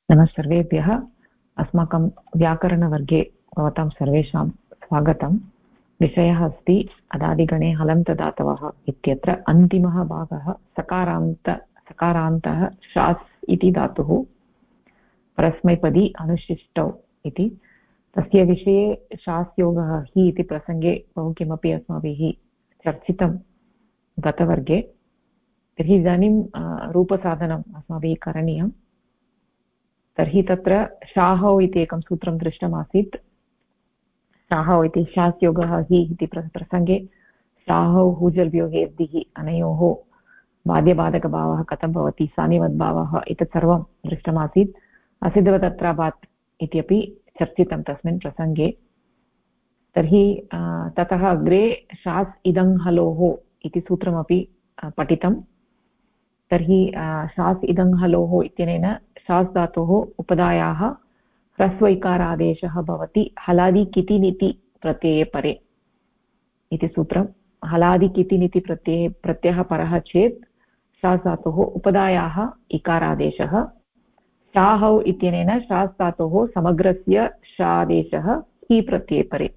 नमः सर्वेभ्यः। अस्माकं व्याकरणवर्गे भवतां सर्वेषां स्वागतं। विषयः अस्ति अदादिगणे हलन्त धातवः इत्यत्र अन्तिमः भागः सकारान्तः शास् इति धातुः परस्मैपदी अनुशिष्टौ इति। तस्य विषये शास्योगः हि इति प्रसङ्गे बहु किमपि अस्माभिः चर्चितं गतवर्गे। तर्हि इदानीं रूपसाधनम् अस्माभिः करणीयम्। तर्हि तत्र शाहौ इति एकं सूत्रं दृष्टमासीत्। शाहौ इति शास्योगः हि इति प्रसङ्गे शाहौ हुजल्व्योहेर्दिः अनयोः बाध्यबाधकभावः कथं भवति, सानिवद्भावः, एतत् सर्वं दृष्टमासीत्। असिद्धवदत्राभात् इत्यपि चर्चितं तस्मिन् प्रसङ्गे। तर्हि ततः अग्रे शास् इदं हलोः इति सूत्रमपि पठितं। तर्हि शास् इदं हलोः इत्यनेन शास् धातोः उपधायाः ह्रस्वैकारादेशः भवति हलादि कितिनिति प्रत्यये परे इति सूत्रं। हलादि कितिनिति प्रत्ययः परः चेत् शास् धातोः उपधायाः इकारादेशः। शाहौ इत्यनेन शास् धातोः समग्रस्य शादेशः हि प्रत्यये परे।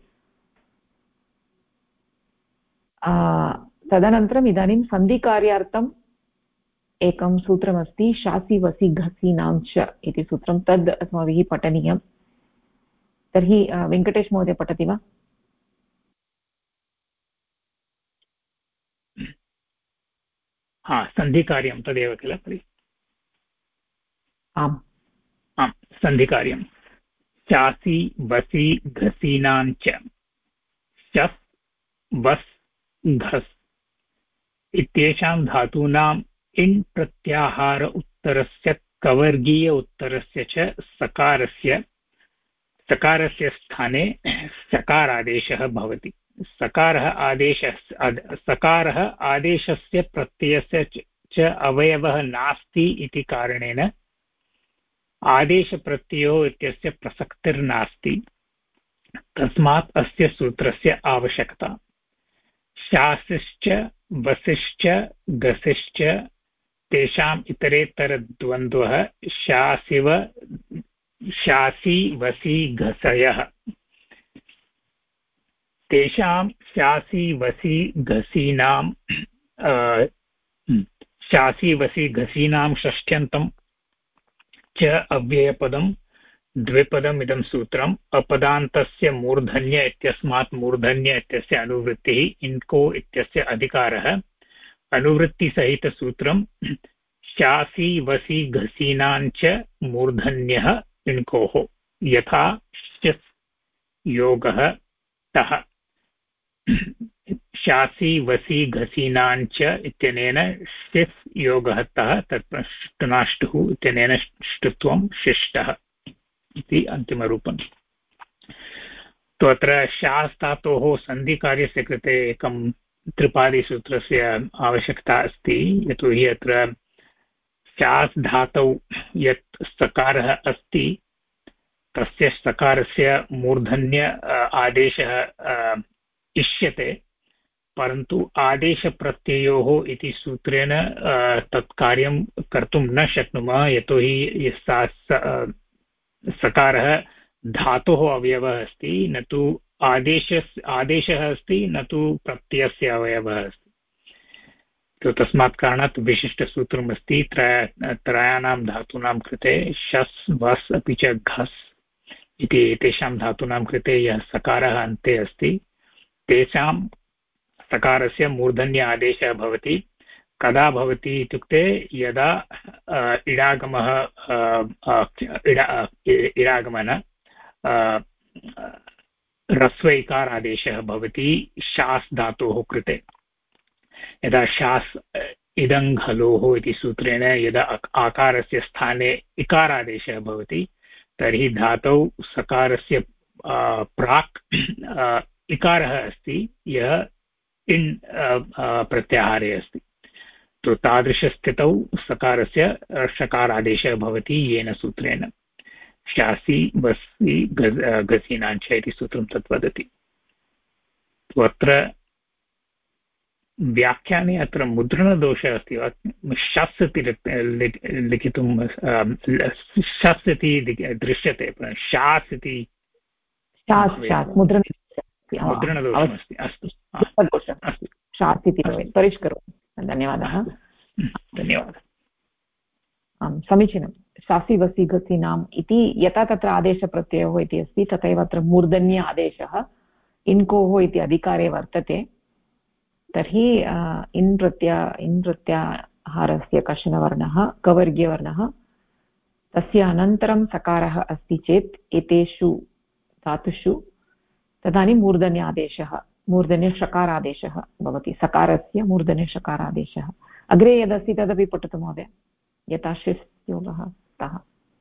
तदनन्तरम् इदानीं सन्धिकार्यार्थम् एकं सूत्रमस्ति शासि वसि घसीनां च इति सूत्रं। तद् अस्माभिः पठनीयं। तर्हि वेङ्कटेश महोदय पठति वा? सन्धिकार्यं तदेव किल? आम् आम्, सन्धिकार्यं शासि वसि घसीनां च। शस् वस् घस् इत्येषां धातूनाम् इण् प्रत्याहार उत्तरस्य कवर्गीय उत्तरस्य च सकारस्य स्थाने सकारादेशः भवति। सकारः आदेशस्य प्रत्ययस्य च अवयवः नास्ति इति कारणेन आदेशप्रत्ययो इत्यस्य प्रसक्तिर्नास्ति। तस्मात् अस्य सूत्रस्य आवश्यकता। शासिश्च वसिश्च गसिश्च तेषाम् इतरेतरद्वन्द्वः शासि वसि घसयः। तेषां शासि वसि घसीनां षष्ठ्यन्तं च अव्ययपदं द्विपदम् इदं सूत्रम्। अपदान्तस्य मूर्धन्य इत्यस्मात् मूर्धन्य इत्यस्य अनुवृत्तिः इन्को इत्यस्य अधिकारः। अनुवृत्तिसहितसूत्रं शासि वसि घसीनाञ्च मूर्धन्यः इन्कोः यथा शिस् योगः तः। शासि वसि घसीनाञ्च इत्यनेन शिस् योगः तः तत् ष्टुनाष्टुः इत्यनेन ष्टुत्वं शिष्टः इति अन्तिमरूपम्। तो अत्र शास् धातोः सन्धिकार्यस्य कृते एकं त्रिपादिसूत्रस्य आवश्यकता अस्ति। यतोहि अत्र शास् धातौ यत् सकारः अस्ति तस्य सकारस्य मूर्धन्य आदेशः इष्यते, परन्तु आदेशप्रत्ययोः इति सूत्रेण तत् कार्यं कर्तुं न शक्नुमः। यतोहि सकारः धातोः अवयवः अस्ति, न तु आदेशः अस्ति, न तु प्रत्ययस्य अवयवः अस्ति। तो तस्मात् कारणात् विशिष्टसूत्रमस्ति त्रयाणां धातूनां कृते शस् वस् अपि च घस् इति एतेषां धातूनां कृते यः सकारः अन्ते अस्ति तेषां सकारस्य मूर्धन्य आदेशः भवति। कदा भवति इत्युक्ते यदा इडागमन ह्रस्व इकारादेशः भवति शास् धातोः कृते। यदा शास् इदं हलोः इति सूत्रेण यदा आकारस्य स्थाने इकारादेशः भवति तर्हि धातौ सकारस्य प्राक् इकारः अस्ति यः इन् प्रत्याहारे अस्ति। तो तादृशस्थितौ सकारस्य षकारादेशः भवति येन सूत्रेण शासि वसि घसीनाञ्च इति सूत्रं तत् वदति। अत्र व्याख्याने अत्र मुद्रणदोषः अस्ति वा? शस् इति लिखितुं शस् इति दृश्यते, शास् इति मुद्रणदोषमस्ति। अस्तु अस्तु, शास् इति भवेत्, परिष्करोमि। धन्यवादः। धन्यवादः। आं समीचीनं। शासि वसि घसिनाम् इति यथा तत्र आदेशप्रत्ययोः इति अस्ति तथैव अत्र मूर्धन्य आदेशः इन्कोः इति अधिकारे वर्तते। तर्हि इन् प्रत्याहारस्य कश्चन वर्णः कवर्गीयवर्णः, तस्य अनन्तरं सकारः अस्ति चेत् एतेषु धातुषु तदानीं मूर्धन्यादेशः, मूर्धन्यषकारादेशः भवति। सकारस्य मूर्धन्यषकारादेशः। अग्रे यदस्ति तदपि पठतु महोदय। यथा शिस्योगः तः,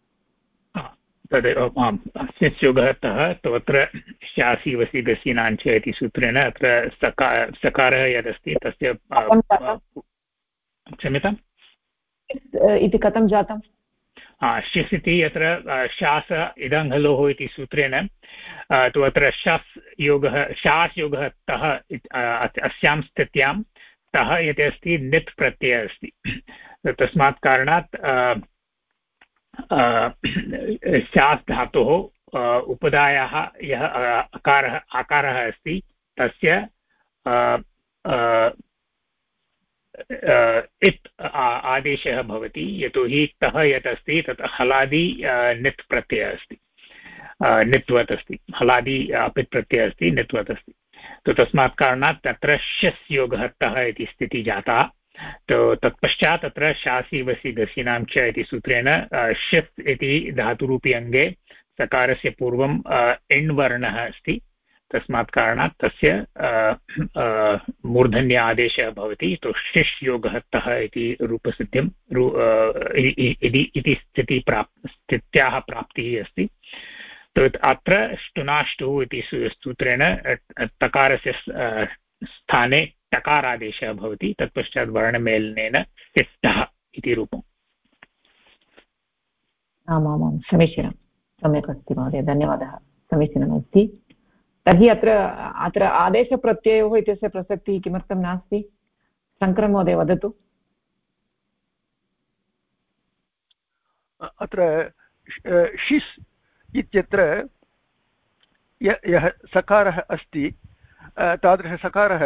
तदेव शिस्योगः तः, तत्र शासि वसि गसीनाञ्च इति सूत्रेण अत्र सकारः यदस्ति तस्य क्षम्यताम् इति कथं जातम्? शिस् इति अत्र शास इदङ्घलोः इति सूत्रेण तु अत्र शस् योगः, शास् योगः तः अस्यां स्थित्यां तः यत् अस्ति नित् प्रत्ययः अस्ति। तस्मात् कारणात् शास् धातोः उपधायाः यः आकारः अस्ति तस्य इत् आदेशः भवति, यतोहि तः यत् अस्ति तत् हलादि नित् प्रत्ययः अस्ति, नित्वत् अस्ति, हलादि पित् प्रत्ययः अस्ति, नित्वत् अस्ति। तो तस्मात् कारणात् तत्र शस् योगः तः इति स्थितिः जाता। तो तत्पश्चात् तत्र शासि वसि गसीनां च इति सूत्रेण शस् इति धातुरूपी अङ्गे सकारस्य पूर्वम् इण् वर्णः अस्ति। तस्मात् कारणात् तस्य मूर्धन्य आदेशः भवति। तो शिष् योगः तः इति रूपसिद्धिं इति स्थित्याः प्राप्तिः अस्ति। तो अत्र ष्टुनाष्टुः इति सूत्रेण तकारस्य स्थाने टकारादेशः भवति। तत्पश्चात् वर्णमेलनेन शिष्टः इति रूपम्। आमामां समीचीनं, सम्यक् अस्ति महोदय, धन्यवादः, समीचीनमस्ति। तर्हि अत्र आदेशप्रत्ययोः इत्यस्य प्रसक्तिः किमर्थं नास्ति? शङ्करन् महोदय वदतु। अत्र शिस् इत्यत्र यः सकारः अस्ति तादृशसकारः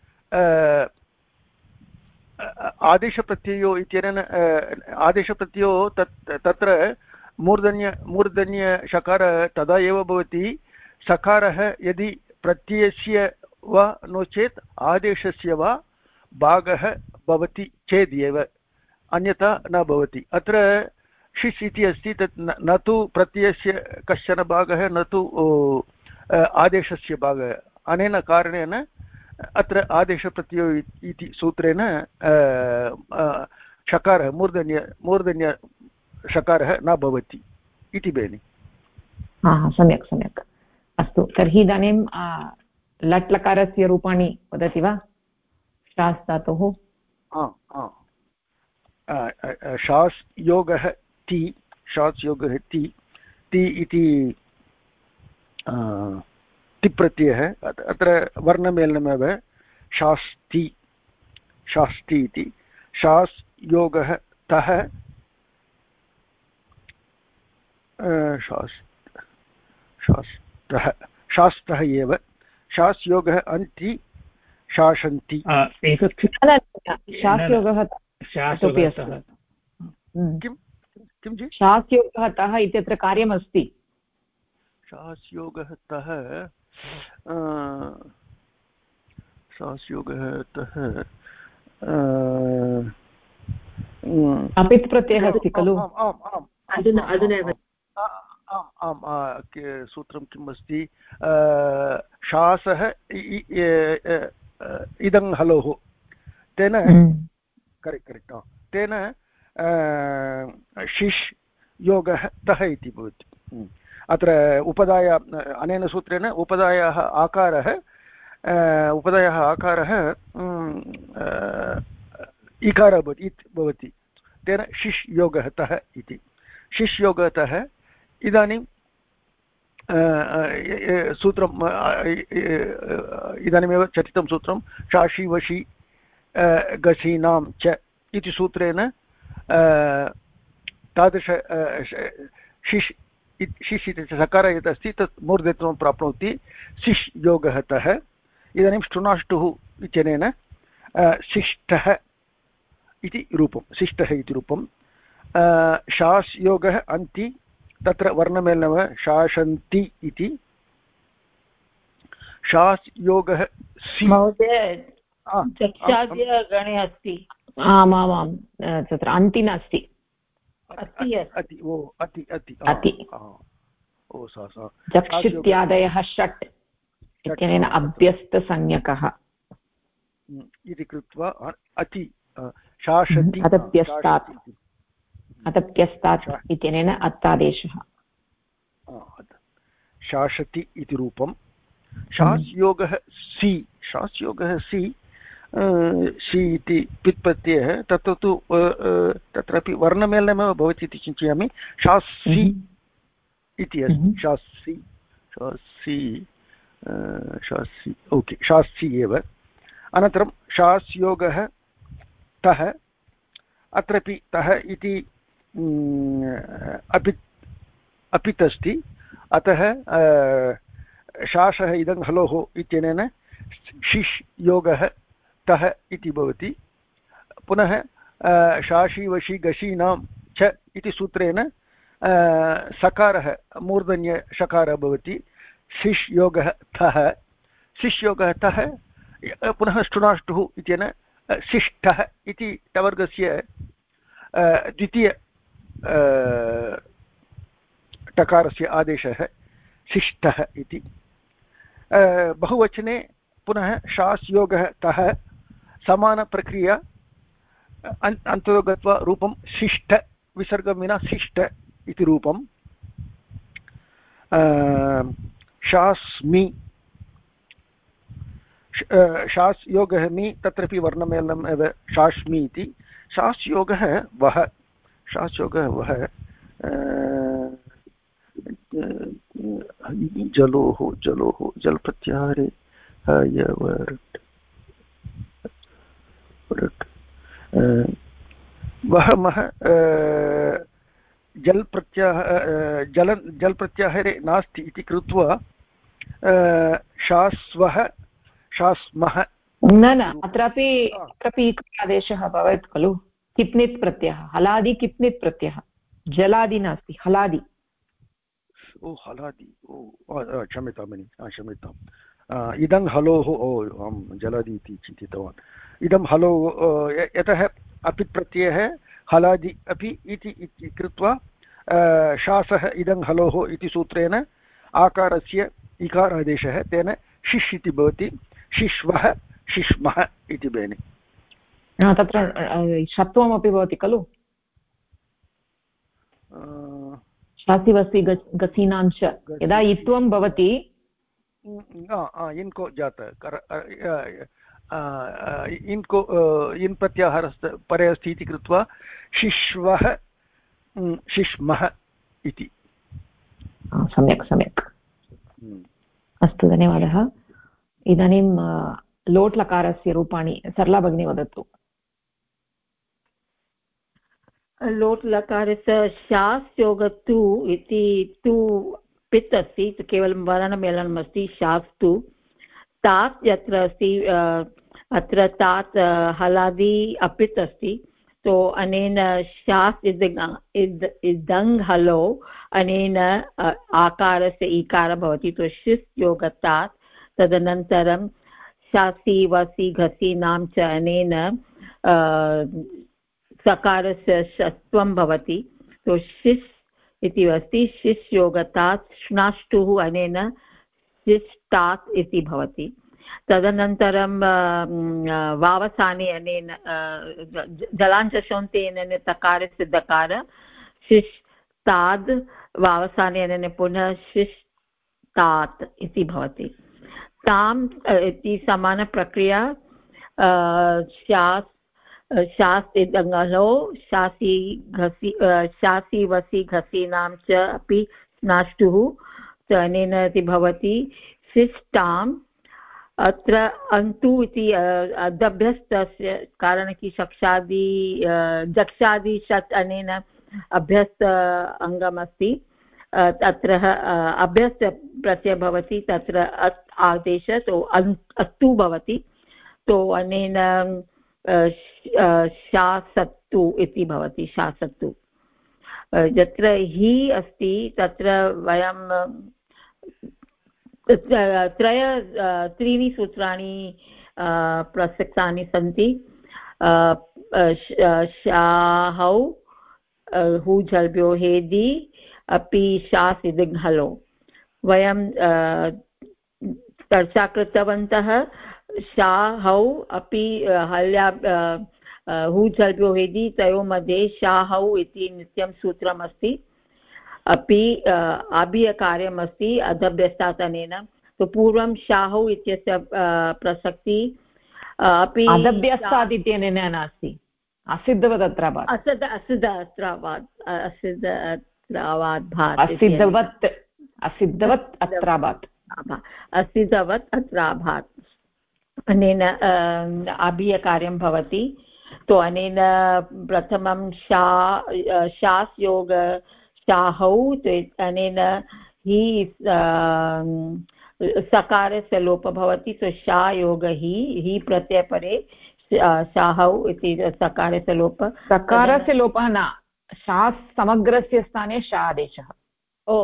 आदेशप्रत्ययो इत्यनेन आदेशप्रत्ययो तत्र मूर्धन्यषकारः तदा एव भवति सकारः यदि प्रत्ययस्य वा नो चेत् आदेशस्य वा भागः भवति चेदेव, अन्यथा न भवति। अत्र शिस् इति अस्ति, तत् न तु प्रत्ययस्य कश्चन भागः न तु आदेशस्य भागः। अनेन कारणेन अत्र आदेशप्रत्ययो इति सूत्रेण षकारः मूर्धन्य षकारः न भवति इति बेनि। सम्यक् सम्यक्, अस्तु। तर्हि इदानीं लट् लकारस्य रूपाणि वदति वा? शास् धातोः शास् योगः ति, शास् योगः ति, ति इति तिप्रत्ययः। अत्र वर्णमेलनमेव, शास्ति, शास्ति इति। शास् योगः तः, शास्त्रः, शास्त्रः एव। शास् योगः अन्ति, शासन्ति। शास् योगः किं जी? शास् योगः तः इत्यत्र कार्यमस्ति। शास् योगः तः, शास् योगः तः अपित् प्रत्ययः अस्ति खलु? आम्, सूत्रं किम् अस्ति? शासः इदं हलोः, तेन करेक्ट्, तेन शिष् योगः तः इति भवति। अत्र उपधाय अनेन सूत्रेण उपधायाः आकारः इकारः भवति, तेन शिष् योगः तः इति। शिष् योगः तः। इदानीं सूत्रम् इदानीमेव चर्चितं सूत्रं शासि वशि गसीनां च इति सूत्रेण तादृश शिश् शिश् इति सकार यत् अस्ति तत् मूर्धत्वं प्राप्नोति शिश् योगः तः। इदानीं ष्टुनाष्टुः इत्यनेन शिष्टः इति रूपं, शिष्टः इति रूपं। शास् योगः अन्ति, तत्र वर्णमेलनः शासन्ति इति। शास् योगः सि गणे अस्ति। आमामां तत्र अन्ति नास्ति, अति अति ओ अति अति अति ओ सा चक्षुत्यादयः षट् इत्यनेन अभ्यस्तसंज्ञकः इति कृत्वा अति शासति अतप्यस्तात् इत्यनेन अत्तादेशः शासति इति रूपं। शास् योगः सि, शास् योगः सि सि इति पित् प्रत्ययः, तत्र तु तत्रापि वर्णमेलनमेव भवति इति चिन्तयामि। शास्सि इति अस्ति, शास्सि शास्सि शास्सि ओके शास्सि एव। अनन्तरं शास् योगः तः, अत्रापि तः इति अपित् अस्ति, अतः शासः इदं हलोः इत्यनेन शिश् योगः तः इति भवति। पुनः शाशी वशी गशीनां च इति सूत्रेण सकारः मूर्धन्यषकारः भवति, शिश् योगः थः, शिश् योगः तः। पुनः ष्टुनाष्टुः इत्यनेन शिष्टः इति टवर्गस्य द्वितीय टकारस्य आदेशः शिष्टः इति। बहुवचने पुनः शास् योगः तः, समानप्रक्रिया अन्ततो गत्वा रूपं शिष्ट, विसर्गं विना शिष्ट इति रूपं। शास्मि, शास् योगः मि, तत्रापि वर्णमेलनम् एव शास्मि इति। शास् योगः वः, शास् योगः वः जलोः जलोः जल प्रत्याहारे वह मह जल प्रत्याहारे नास्ति इति कृत्वा शास्वः शास्मः। न अत्रापि आदेशः भवेत् खलु, किप्नित् प्रत्ययः, हलादि किप्नित् प्रत्ययः, जलादि नास्ति, हलादि। ओ हलादि, ओ क्षम्यतां भगिनि, क्षम्यताम्। इदं हलोः, ओ अहं जलादि इति चिन्तितवान्। इदं हलो यतः अपित् प्रत्ययः हलादि अपि इति कृत्वा शासः इदं हलोः इति सूत्रेण आकारस्य इकारादेशः, तेन शिश् इति भवति। शिश्वः शिश्मः इति बेनि। तत्र षत्वमपि भवति खलु, शासिवसि गसीनां च, यदा इत्वं भवति इन्को जातः इन्को इन् प्रत्याहारः परे अस्ति इति कृत्वा शिश्वः शिश्मः इति। सम्यक् सम्यक्, अस्तु, धन्यवादः। इदानीं लोट् लकारस्य रूपाणि सरला भगिनी वदतु। लोट् लकारस्य शास् योगतु इति तु पित् अस्ति, केवलं वर्णमेलनम् अस्ति, शास् तु। तात् यत्र अस्ति अत्र तात् हलादि अपित् अस्ति, तो अनेन शास् इदङ् हलो, अनेन आकारस्य ईकारः भवति, तो शिस् योगतात्। तदनन्तरं शासि वसि घसीनां च अनेन सकारस्य षत्वं भवति, तो शिस् इति अस्ति, शिस् योगतात्। श्नाष्टुः अनेन शिष्टात् इति भवति। तदनन्तरं वावसाने अनेन जलाञ्चशोन्ते अनेन तकारस्य दकार, शिष्टाद्, वावसाने अनेन पुनः शिष्टात् इति भवति। ताम् इति समानप्रक्रिया शास् इदङ्गलो, शासि वसि घसीनां च अपि स्नाष्टुः, अनेन इति भवति शिष्टां अत्र अन्तु इति अदभ्यस्तस्य कारण कि शक्षादि जक्षादि षट् अनेन अभ्यस्त अङ्गमस्ति तत्र अभ्यस्त प्रत्यय भवति तत्र अत् आदेश तो अस्तु भवति तो अनेन शासत्तु इति भवति शासत्तु यत्र हि अस्ति तत्र वयं त्रीणि सूत्राणि प्रसक्तानि सन्ति शाहौ हु झल्भ्यो हेदि अपि शास् इदिङ् वयं चर्चा कृतवन्तः शाहौ अपि हल्या हु झल्भ्यो हेदि तयोः मध्ये शाहौ इति नित्यं सूत्रमस्ति अपि आभीयकार्यमस्ति अदभ्यस्तात् अनेन तो पूर्वं शाहौ इत्यस्य प्रसक्ति अपि अदभ्यस्तात् इत्यनेन नास्ति असिद्धवत् अत्राभात् असिद्धवत् अत्राभात् असिद्धवत् अत्राभात् अनेन आभीयकार्यं भवति तो अनेन प्रथमं शास् योग शाहौ अनेन हि सकारस्य लोपः भवति तो शा योग हि प्रत्ययपरे शाहौ इति सकारस्य लोपः सकारस्य लोपः न शास् समग्रस्य स्थाने शा आदेशः ओ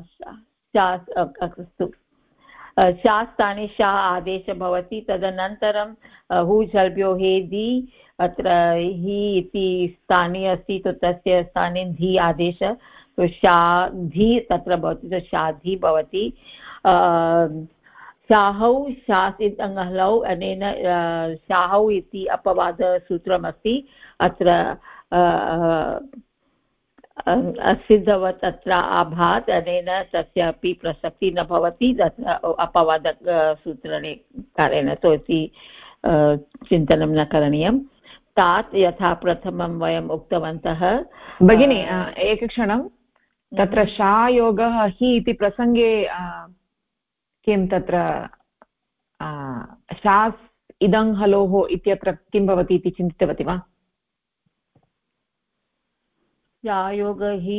अस्तु शा स्थाने शा आदेशः भवति तदनन्तरं हु झल्भ्यो हेदि अत्र हि इति स्थाने अस्ति तो तस्य स्थाने धी आदेशः तो शाधि तत्र भवति तो शाधि भवति शाहौ शासित् अङ्गहलौ अनेन शाहौ इति अपवादसूत्रमस्ति अत्र असिद्धवत् अत्र आभात् अनेन तस्यापि प्रसक्तिः न भवति तत्र अपवादसूत्रेण कारेण तो इति चिन्तनं न करणीयं तात् यथा प्रथमं वयम् उक्तवन्तः भगिनी एकक्षणं तत्र शायोगः हि इति प्रसङ्गे किं तत्र शास् इदं हलोः इत्यत्र किं भवति इति चिन्तितवती वा शायोग हि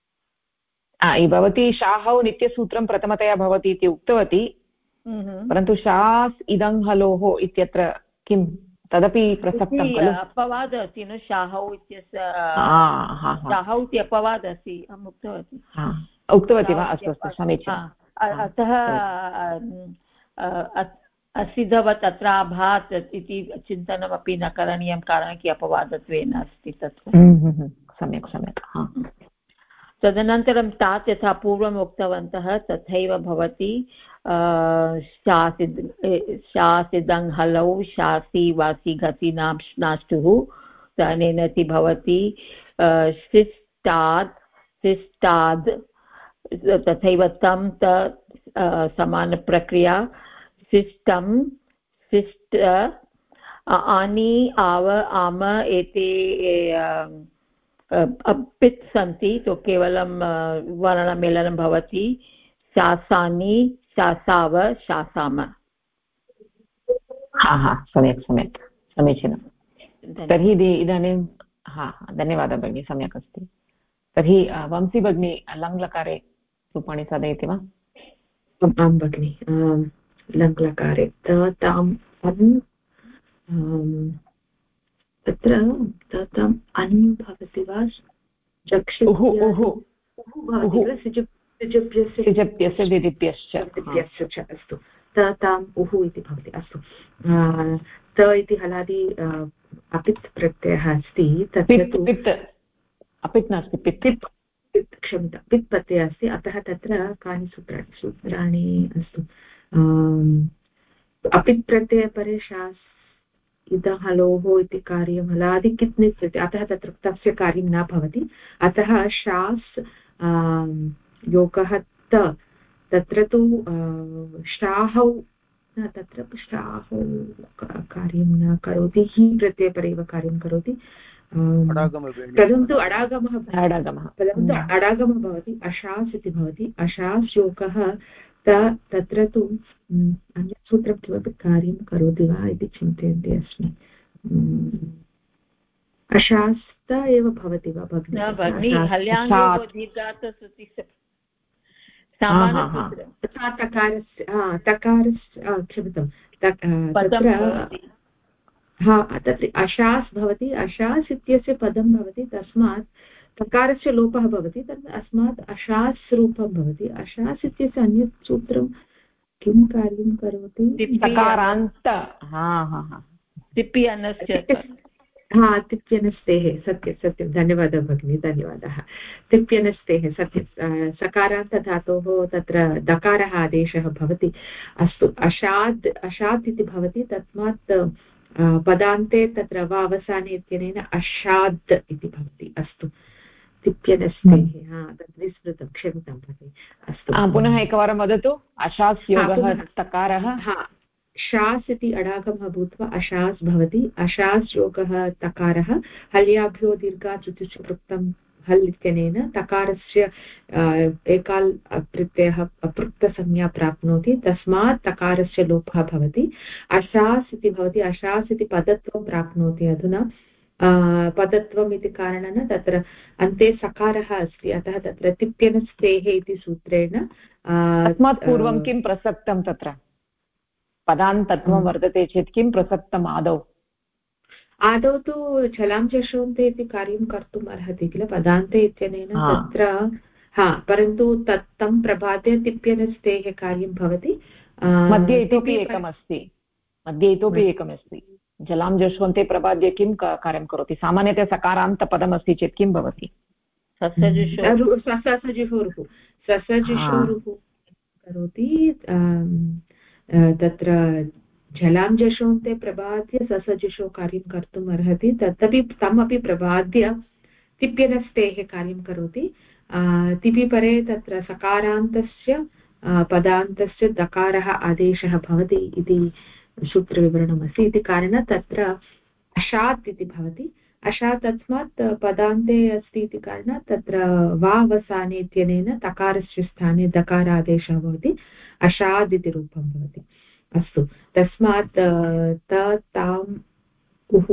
भवती शाहौ नित्यसूत्रं प्रथमतया भवति इति उक्तवती परन्तु शास् इदं हलोः इत्यत्र किं तदपि प्रसक्तं खलु अपवाद अस्ति न शाहौ इत्यस्य शाहौ इति अपवाद अस्ति अहम् उक्तवती वा अस्तु अस्तु समीचीनम् अतः असिद्धवत् अत्राभात् इति चिन्तनमपि न करणीयं कारणं कि अपवादत्वेन अस्ति तत् सम्यक् सम्यक् तदनन्तरं तात् यथा पूर्वम् उक्तवन्तः तथैव भवति शासिदङ् हलौ शासि वासि घसि नाष्टुः अनेन इति भवति शिष्टाद् शिष्टाद् तथैव तं समानप्रक्रिया शिष्टं शिष्ट आनि आव आम एते पित् सन्ति तो केवलं वर्णमेलनं भवति शासानि शासाव शासाम सम्यक् सम्यक् समीचीनं तर्हि इदानीं धन्यवादः भगिनी सम्यक् अस्ति तर्हि वंशी भगिनी लङ्लकारे रूपाणि साधयति वा आं भगिनि लङ्लकारे ताम् तत्र ताम् अन् भवति वा अस्तु ताम् उः इति भवति अस्तु त इति हलादि अपित् प्रत्ययः अस्ति तत्र तु अपित् नास्ति पित् क्षम्यतां पित् प्रत्ययः अस्ति अतः तत्र कानि सूत्राणि अस्तु अपित् प्रत्ययपरे शास् इदं हलोः इति कार्यं हलादि कित् नित्यते अतः तत्र तस्य कार्यं न भवति अतः शास् योगः तत्र तु शाहौ तत्र शाहौ कार्यं न करोति हि प्रत्ययपरेव कार्यं करोति परन्तु अडागमः भवति अशास् इति भवति अशास् योगः तत्र तु अन्यत् सूत्रं किमपि कार्यं करोति वा इति चिन्तयन्ती अस्मि। अशास्त एव भवति वा भगिनी? तकारस्य क्षम्यतां तत्र अशास् भवति, अशास् इत्यस्य पदं भवति, तस्मात् तकारस्य लोपः भवति, तत् अस्मात् अशास् रूपं भवति। अशास् इत्यस्य अन्यत् सूत्रं किं कार्यं करोति? तिप्यनस्तेः, सत्यं सत्यं, धन्यवादः भगिनी, धन्यवादः। तिप्यनस्तेः, सत्यं, सकारान्तधातोः तत्र दकारः आदेशः भवति। अस्तु, अशाद् अशात् इति भवति, तस्मात् पदान्ते तत्र वा अवसाने इत्यनेन अशाद् इति भवति। अस्तु, तिप्यनस्तेः, तत् विस्मृतं, क्षम्यतां भगिनि। अस्तु, पुनः एकवारं वदतु। अशास् योगः तकारः, शास् इति अडागमः भूत्वा अशास् भवति। अशास् योगः तकारः, हल्याभ्यो दीर्घात् चतुष्पृक्तं हल् इत्यनेन तकारस्य एकाल् प्रत्ययः अपृक्तसंज्ञा प्राप्नोति, तस्मात् तकारस्य लोपः भवति। अशास् इति भवति, अशास् इति पदत्वं प्राप्नोति। अधुना पदत्वम् इति कारणेन तत्र अन्ते सकारः अस्ति, अतः तत्र तिप्यनस्तेः इति सूत्रेण। तस्मात् पूर्वं किं प्रसक्तं? तत्र पदान्तत्वं वर्तते चेत् किं प्रसक्तम्? आदौ तु झलां चषोन्ते इति कार्यं कर्तुम् अर्हति किल पदान्ते इत्यनेन तत्र, परन्तु तं प्रभाते तिप्यनस्तेः कार्यं भवति। मध्ये इतोपि एकमस्ति, जलां जश्वन्ते प्रभाद्य किं कार्यं करोति? सामान्यतया सकारान्तपदमस्ति चेत् किं भवति? ससजुषोरुः करोति। तत्र झलां जशोन्ते प्रबाद्य ससजुषो कार्यं कर्तुम् अर्हति, तमपि प्रबाद्य तिप्यनस्तेः कार्यं करोति। तिपिपरे तत्र सकारान्तस्य पदान्तस्य दकारः आदेशः भवति इति सूत्रविवरणमस्ति। इति कारणात् तत्र अशात् इति भवति। अशात् तस्मात् पदान्ते अस्ति इति कारणात् तत्र वा अवसाने इत्यनेन तकारस्य स्थाने दकारादेशः भवति, अशाद् इति रूपं भवति। अस्तु, तस्मात् ताम् उः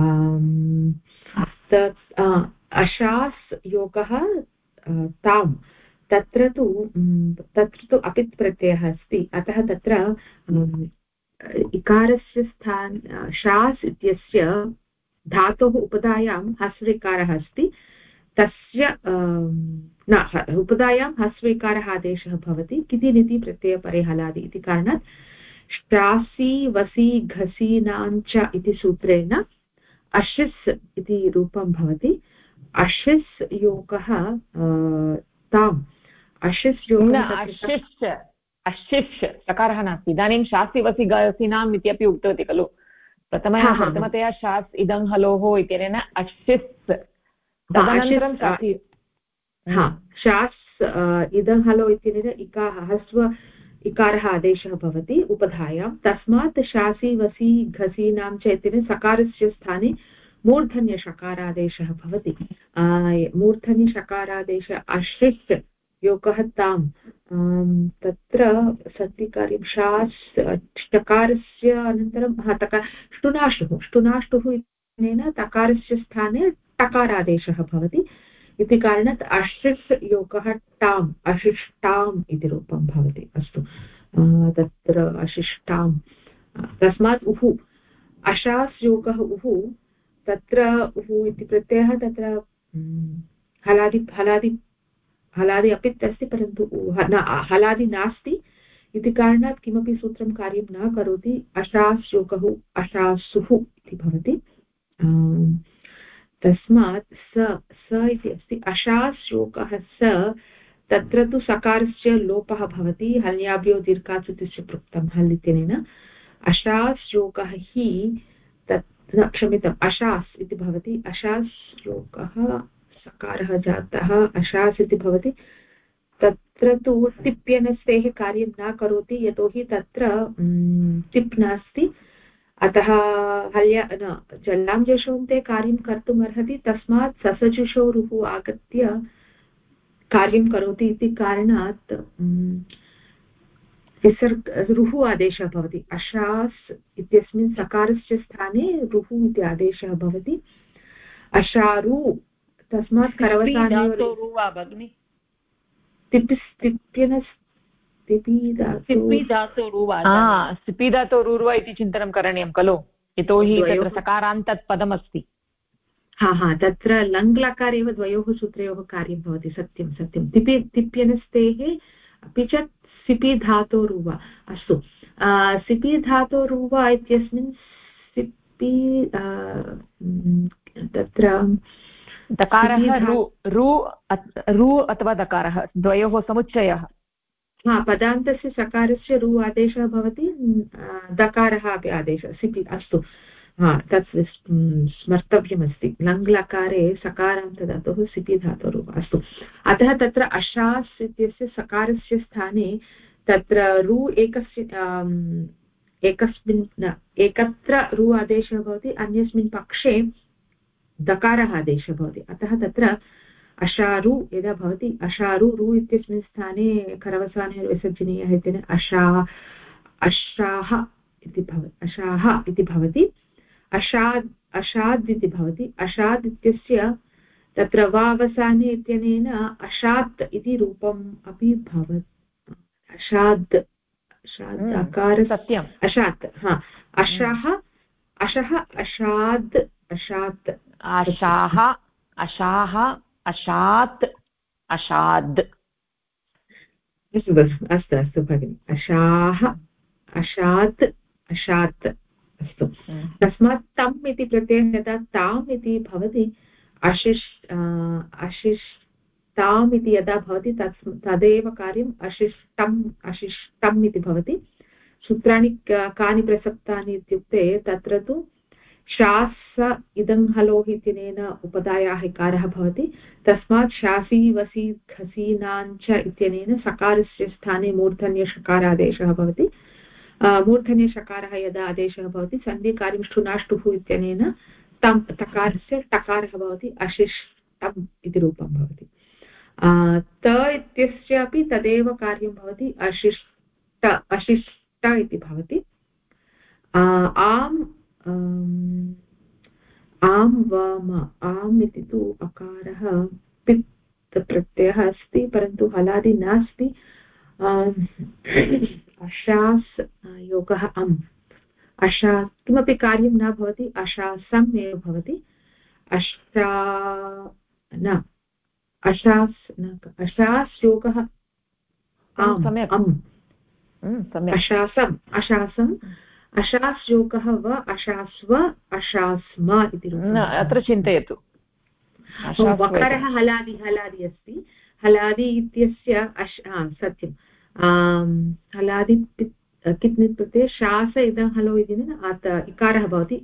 अशास् योगः ताम्, तत्र तु अपित् प्रत्ययः अस्ति, अतः तत्र इकारस्य स्थान शास् इत्यस्य धातोः उपधायां ह्रस्वइकारः अस्ति, तस्य उपधायां ह्रस्वइकारः आदेशः भवति। किति निति प्रत्ययपरे हलादि इति कारणात् शासि वसि घसि नाञ्च इति सूत्रेण अशिस् इति रूपं भवति। अशिस् योगः ताम्, अशिस् योगः अशिष् सकारः नास्ति। इदानीं शासि वसि गसिनाम् इत्यपि उक्तवती खलु, प्रथमतया शास् इदं हलोः इत्यनेन अशिस्, तदनन्तरं शास् इदं हलो इत्यनेन ह्रस्व इकारः आदेशः भवति उपधायां, तस्मात् शासि वसि घसीनां च इत्यनेन सकारस्य स्थाने मूर्धन्यषकारादेशः भवति। मूर्धन्यषकारादेश अशिस् योगः ताम्, तत्र सन्धिकार्यं शास् षकारस्य अनन्तरं ष्टुनाष्टुः इत्यनेन तकारस्य स्थाने टकारादेशः भवति। इति कारणात् अशिष् योगः टाम्, अशिष्टाम् इति रूपं भवति। अस्तु, तत्र अशिष्टाम्, तस्मात् उः अशास् योगः उः, तत्र उः इति प्रत्ययः तत्र हलादि अपि अस्ति, परन्तु हलादि नास्ति इति कारणात् किमपि सूत्रं कार्यं न करोति। अशास् योगः अशासुः इति भवति। तस्मात् स इति अस्ति, अशास् योगः स, तत्र तु सकारस्य लोपः भवति, हल्याभ्यो दीर्घात् चतुष् पृक्तं हल् इत्यनेन। अशास् योगः हि क्षम्यताम्, अशास् इति भवति। अशास् योगः सकारः जातः, अशास् इति भवति। तत्र तु तिप्यनस्तेः कार्यं न करोति, यतोहि तत्र तिप् नास्ति, अतः जलां जशोन्ते कार्यं कर्तुम् अर्हति, तस्मात् ससजुषोरुः आगत्य कार्यं करोति। इति कारणात् रुः आदेशः भवति अशास् इत्यस्मिन् सकारस्य स्थाने रुः इति आदेशः भवति अशारु तस्मात् सिपिधातोरुर्वा इति चिन्तनं करणीयं खलु यतोहि तत्र सकारान्तात् पदमस्ति तत्र लङ्लकारे एव द्वयोः सूत्रयोः कार्यं भवति सत्यं सत्यं तिप्यनस्तेः अपि च सिपि धातोरुवा अस्तु सिपि धातोरुवा इत्यस्मिन् सिपि तत्र दकारः रु अथवा दकारः द्वयोः समुच्चयः पदान्तस्य सकारस्य रु आदेशः भवति दकारः अपि आदेशः सिपि अस्तु तत् स्मर्तव्यमस्ति लङ्लकारे सकारान्तधातुः सिपि धातुः अस्तु अतः तत्र अशास् इत्यस्य सकारस्य स्थाने तत्र रु एकत्र रु आदेशः भवति अन्यस्मिन् पक्षे दकारः आदेशः भवति अतः तत्र अशारु यदा भवति अशारु रु इत्यस्मिन् स्थाने करवसाने विसर्जनीयः इत्यनेन अशाः इति भवति अशाद् इति भवति अशाद् इत्यस्य तत्र वावसाने इत्यनेन अशात् इति रूपम् अपि भवति अशाद् सत्यम् अशात् अशः अशाद् अशात् अशाः अशाः अशात् अशाद् अस्तु अस्तु भगिनि अशाः अशात् अशात् अस्तु तस्मात् तम् इति प्रत्ययः यदा ताम् इति भवति अशिष्टाम् इति यदा भवति तदेव कार्यम् अशिष्टम् इति भवति सूत्राणि कानि प्रसक्तानि इत्युक्ते तत्र तु शास इदं हलोः इत्यनेन उपधायाः इकारः भवति तस्मात् शासी वसी खसीनाञ्च इत्यनेन सकारस्य स्थाने मूर्धन्यषकारादेशः भवति मूर्धन्यषकारः यदा आदेशः भवति सन्धिकार्यं ष्ठुनाष्टुः इत्यनेन तं तकारस्य टकारः भवति अशिष्टम् इति रूपं भवति त इत्यस्यापि तदेव कार्यं भवति अशिष्ट इति भवति आम् वाम आम् इति तु अकारः पित् प्रत्ययः अस्ति परन्तु हलादि नास्ति अशास् योगः अम् किमपि कार्यं न भवति अशासम् एव भवति अशास् योगः अशासम् अशास्योगः व अशास्व अशास्म इति अत्र चिन्तयतु वकारः हलादि अस्ति हलादि इत्यस्य सत्यं हलादि कित्नित् प्रत्यये शास इदं हलो इति इकारः भवति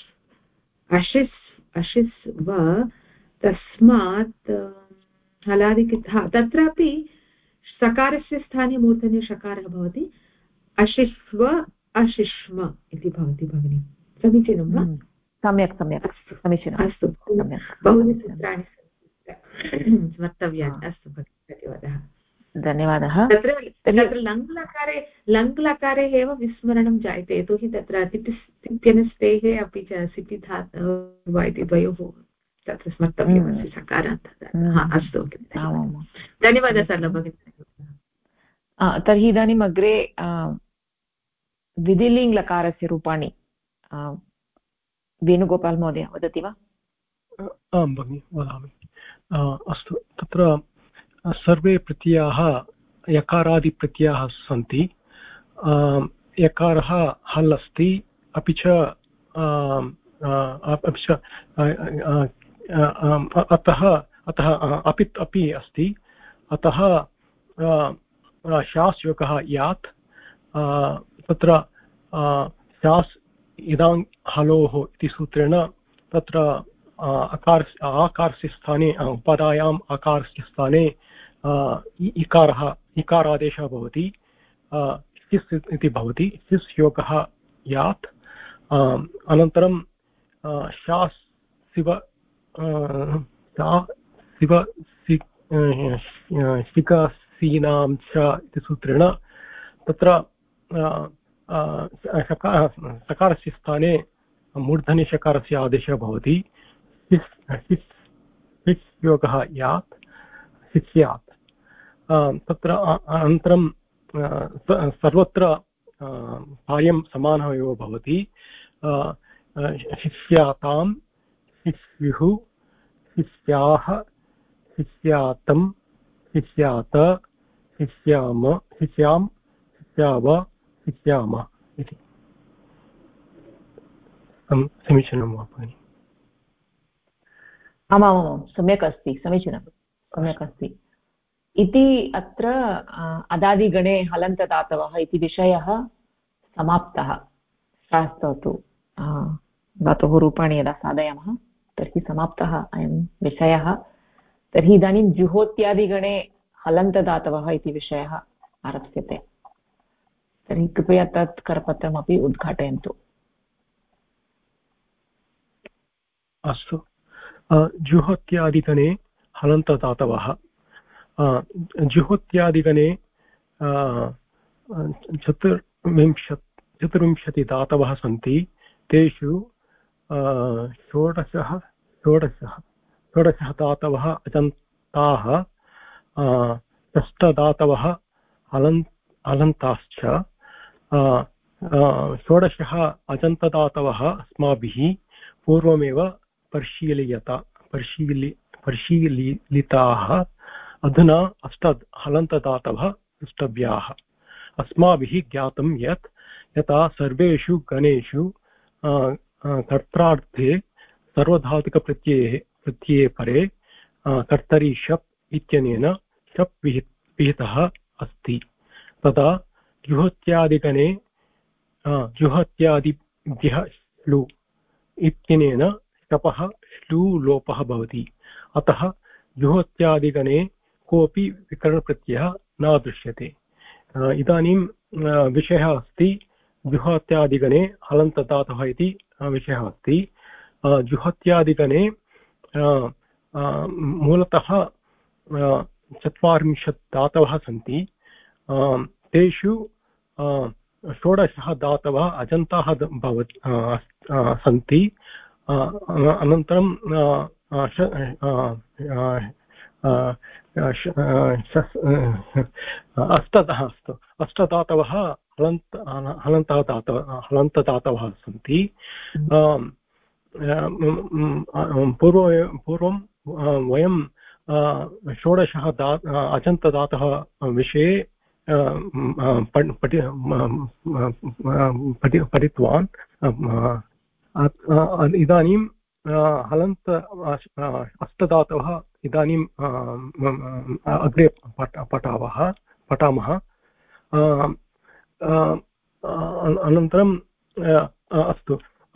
अशिस् व तस्मात् हलादि तत्रापि सकारस्य स्थाने मूर्धन्य षकारः भवति अशिष्व अशिष्म इति भवति भगिनि समीचीनं वा सम्यक् समीचीनम् अस्तु बहूनि सूत्राणि स्मर्तव्यानि अस्तु भगिनि धन्यवादः तत्र लङ्लकारे एव विस्मरणं जायते यतोहि तत्र तिप्यनस्तेः अपि च सिपि धातुः इति द्वयोः तत्र स्मर्तव्यमस्ति सकारान्तः अस्तु धन्यवादः सरला भगिनी तर्हि इदानीम् अग्रे विधिलिङ्ग् लकारस्य रूपाणि वेणुगोपाल् महोदय वदति वा आं भगिनि वदामि अस्तु तत्र सर्वे प्रत्ययाः यकारादिप्रत्ययाः सन्ति यकारः हल् अस्ति अपि च अतः अपित् अपि अस्ति अतः शास् योगः यात् तत्र शास् इदां हलोः इति सूत्रेण तत्र आकारस्य स्थाने उपादायाम् आकारस्य स्थाने इकारादेशः भवति शिस् इति भवति शिस् योगः यात् अनन्तरं शास् शिव शिकसीनां च इति सूत्रेण तत्र सकारस्य स्थाने मूर्धन्यषकारस्य आदेशः भवति हिस् योगः यात् शिष्यात् तत्र अनन्तरं सर्वत्र कार्यं समानः एव भवति शिष्यातां शिष्युः शिष्याः शिष्यातं शिष्यात शिष्याम शिष्यां शिष्याव शिष्याम इति समीचीनं वा भगिनि? आमामां सम्यक् अस्ति, समीचीनं सम्यक् अस्ति। इति अत्र अदादिगणे हलन्तदातवः इति विषयः समाप्तः। शास्त्रतु धातोः रूपाणि यदा साधयामः तर्हि समाप्तः अयं विषयः। तर्हि इदानीं जुहोत्यादिगणे हलन्तदातवः इति विषयः आरप्स्यते। तर्हि कृपया तत् करपत्रमपि उद्घाटयन्तु। अस्तु, जुहोत्यादिगणे हलन्तदातवः। जुहोत्यादिगणे चतुर्विंशति दातवः सन्ति। तेषु षोडशः दातवः अजन्ताः, षष्ठदातवः हलन्ताश्च। षोडशः अजन्तदातवः अस्माभिः पूर्वमेव परिशीलिताः। अधुना 8 हलन्तदातवः द्रष्टव्याः। अस्माभिः ज्ञातं यत् यथा सर्वेषु गणेषु कर्त्रार्थे सर्वधातुकप्रत्यये परे कर्तरि शप् इत्यनेन शप् विहितः अस्ति, तदा जुहोत्यादिभ्यः श्लू इत्यनेन शपः श्लू लोपः भवति। अतः जुहोत्यादिगणे कोऽपि विकरणप्रत्ययः न दृश्यते। इदानीं विषयः अस्ति जुहोत्यादिगणे हलन्तदातवः इति विषयः अस्ति। जुहोत्यादिगणे मूलतः 40 दातवः सन्ति। तेषु 16 दातवः अजन्ताः सन्ति। अनन्तरं 8 दातवः हलन्तदातवः सन्ति। पूर्वं वयं 16 अजन्तदातः विषये पठितवान्। इदानीं हलन्त 8 दातवः इदानीं अग्रे पठामः। अनन्तरं अस्तु,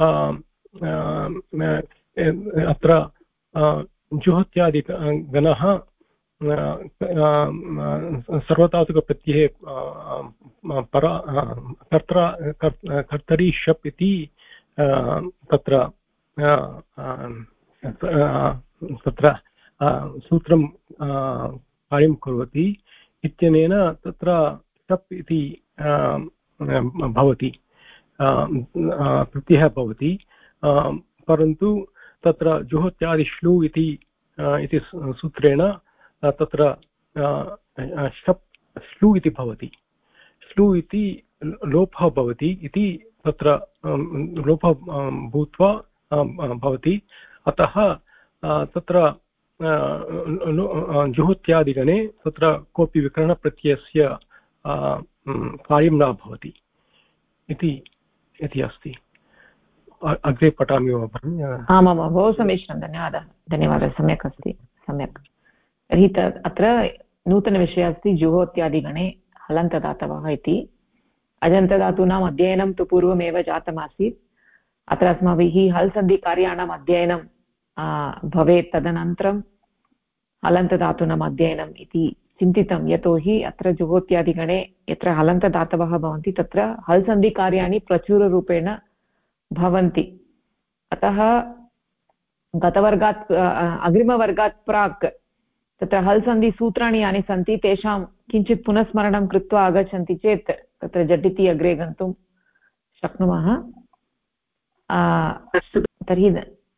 अत्र जुहोत्यादिगणः सर्वधातुकप्रत्यये कर्तरि शप् इति तत्र सूत्रं कार्यं करोति इत्यनेन तत्र शप् इति भवति, प्रत्ययः भवति। परन्तु तत्र जुहोत्यादिश्लू इति सूत्रेण तत्र शप् श्लू इति भवति। श्लू इति लोपः भवति इति तत्र लोपः भूत्वा भवति। अतः तत्र जुहोत्यादिगणे तत्र कोऽपि विकरणप्रत्ययस्य कार्यं न भवति इति अस्ति। अग्रे पठामि वा भगिनि? आमामां, बहु समीचीनं, धन्यवादः। सम्यक् अस्ति, सम्यक्। तर्हि अत्र नूतनविषयः अस्ति जुहोत्यादिगणे हलन्तदातवः इति। अजन्तधातूनाम् अध्ययनं तु पूर्वमेव जातमासीत्। अत्र अस्माभिः हल् सन्धिकार्याणाम् अध्ययनं भवेत्, तदनन्तरं हलन्तधातूनाम् अध्ययनम् इति चिन्तितं। यतोहि अत्र जुहोत्यादिगणे यत्र हलन्तदातवः भवन्ति तत्र हल् सन्धिकार्याणि प्रचुररूपेण भवन्ति। अतः गतवर्गात् अग्रिमवर्गात् प्राक् तत्र हल् सन्धिसूत्राणि यानि सन्ति तेषां किञ्चित् पुनस्मरणं कृत्वा आगच्छन्ति चेत् तत्र झटिति अग्रे गन्तुं शक्नुमः। तर्हि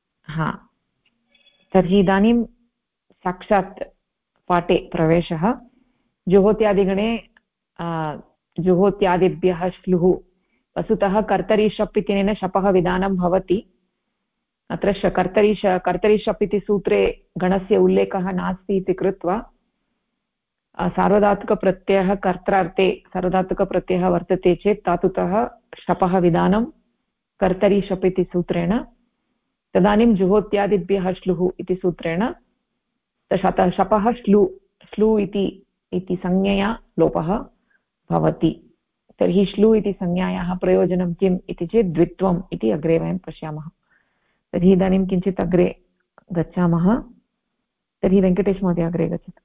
इदानीं साक्षात् पाठे प्रवेशः। जुहोत्यादिगणे जुहोत्यादिभ्यः श्लुः वस्तुतः कर्तरि शप् इत्यनेन शपः विधानं भवति। अत्र कर्तरि शप् इति सूत्रे गणस्य उल्लेखः नास्ति इति कृत्वा सार्वधातुकप्रत्ययः कर्त्रार्थे सार्वधातुकप्रत्ययः वर्तते चेत् धातुतः शपः विधानं कर्तरि शप् इति सूत्रेण, तदानीं जुहोत्यादिभ्यः श्लुः इति सूत्रेण शपः श्लू इति संज्ञया लोपः भवति। तर्हि श्लू इति संज्ञायाः प्रयोजनं किम् इति चेत् द्वित्वम् इति अग्रे वयं पश्यामः। तर्हि इदानीं किञ्चित् अग्रे गच्छामः। तर्हि वेङ्कटेश महोदय अग्रे गच्छतु।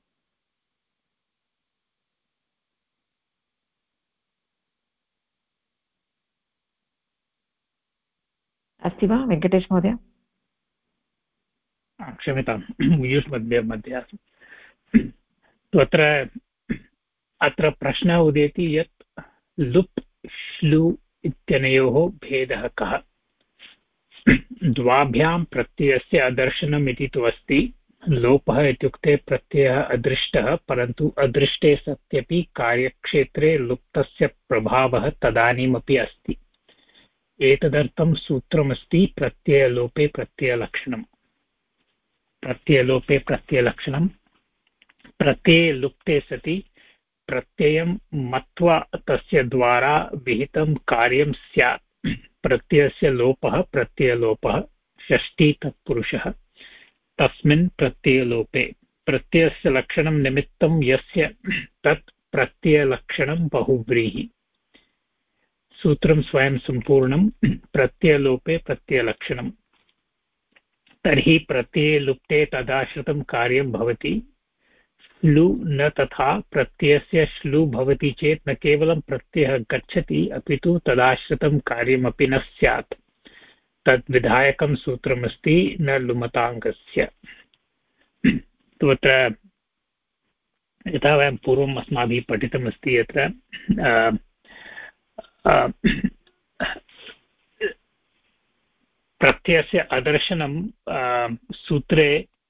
अस्ति वा वेङ्कटेश महोदय? क्षम्यतां, म्यूट् मध्ये आसम्। अत्र प्रश्नः उदेति यत् लुप् श्लू इत्यनयोः भेदः कः? द्वाभ्यां प्रत्ययस्य अदर्शनम् इति तु अस्ति। लोपः इत्युक्ते प्रत्ययः अदृष्टः, परन्तु अदृष्टे सत्यपि कार्यक्षेत्रे लुप्तस्य प्रभावः तदानीमपि अस्ति। एतदर्थं सूत्रमस्ति प्रत्ययलोपे प्रत्ययलक्षणम्। प्रत्ययलोपे प्रत्ययलक्षणं प्रत्यये लुप्ते सति प्रत्ययं मत्वा तस्य द्वारा विहितं कार्यं स्यात्। प्रत्ययस्य लोपः प्रत्ययलोपः। षष्ठी तत्पुरुषः तस्मिन् प्रत्ययलोपे प्रत्ययस्य लक्षणं निमित्तं यस्य तत् प्रत्ययलक्षणं बहुव्रीहि। सूत्रं स्वयं सम्पूर्णं प्रत्ययलोपे प्रत्ययलक्षणम्। तर्हि प्रत्यये लुप्ते तदाश्रितं कार्यं भवति। श्लू न तथा। प्रत्ययस्य श्लू भवति चेत् न केवलं प्रत्ययः गच्छति अपितु तदाश्रितं कार्यमपि न स्यात्। तद्विधायकं सूत्रमस्ति न लुमताङ्गस्य। अत्र यथा वयं पूर्वम् अस्माभिः पठितमस्ति यत्र प्रत्ययस्य अदर्शनं सूत्रे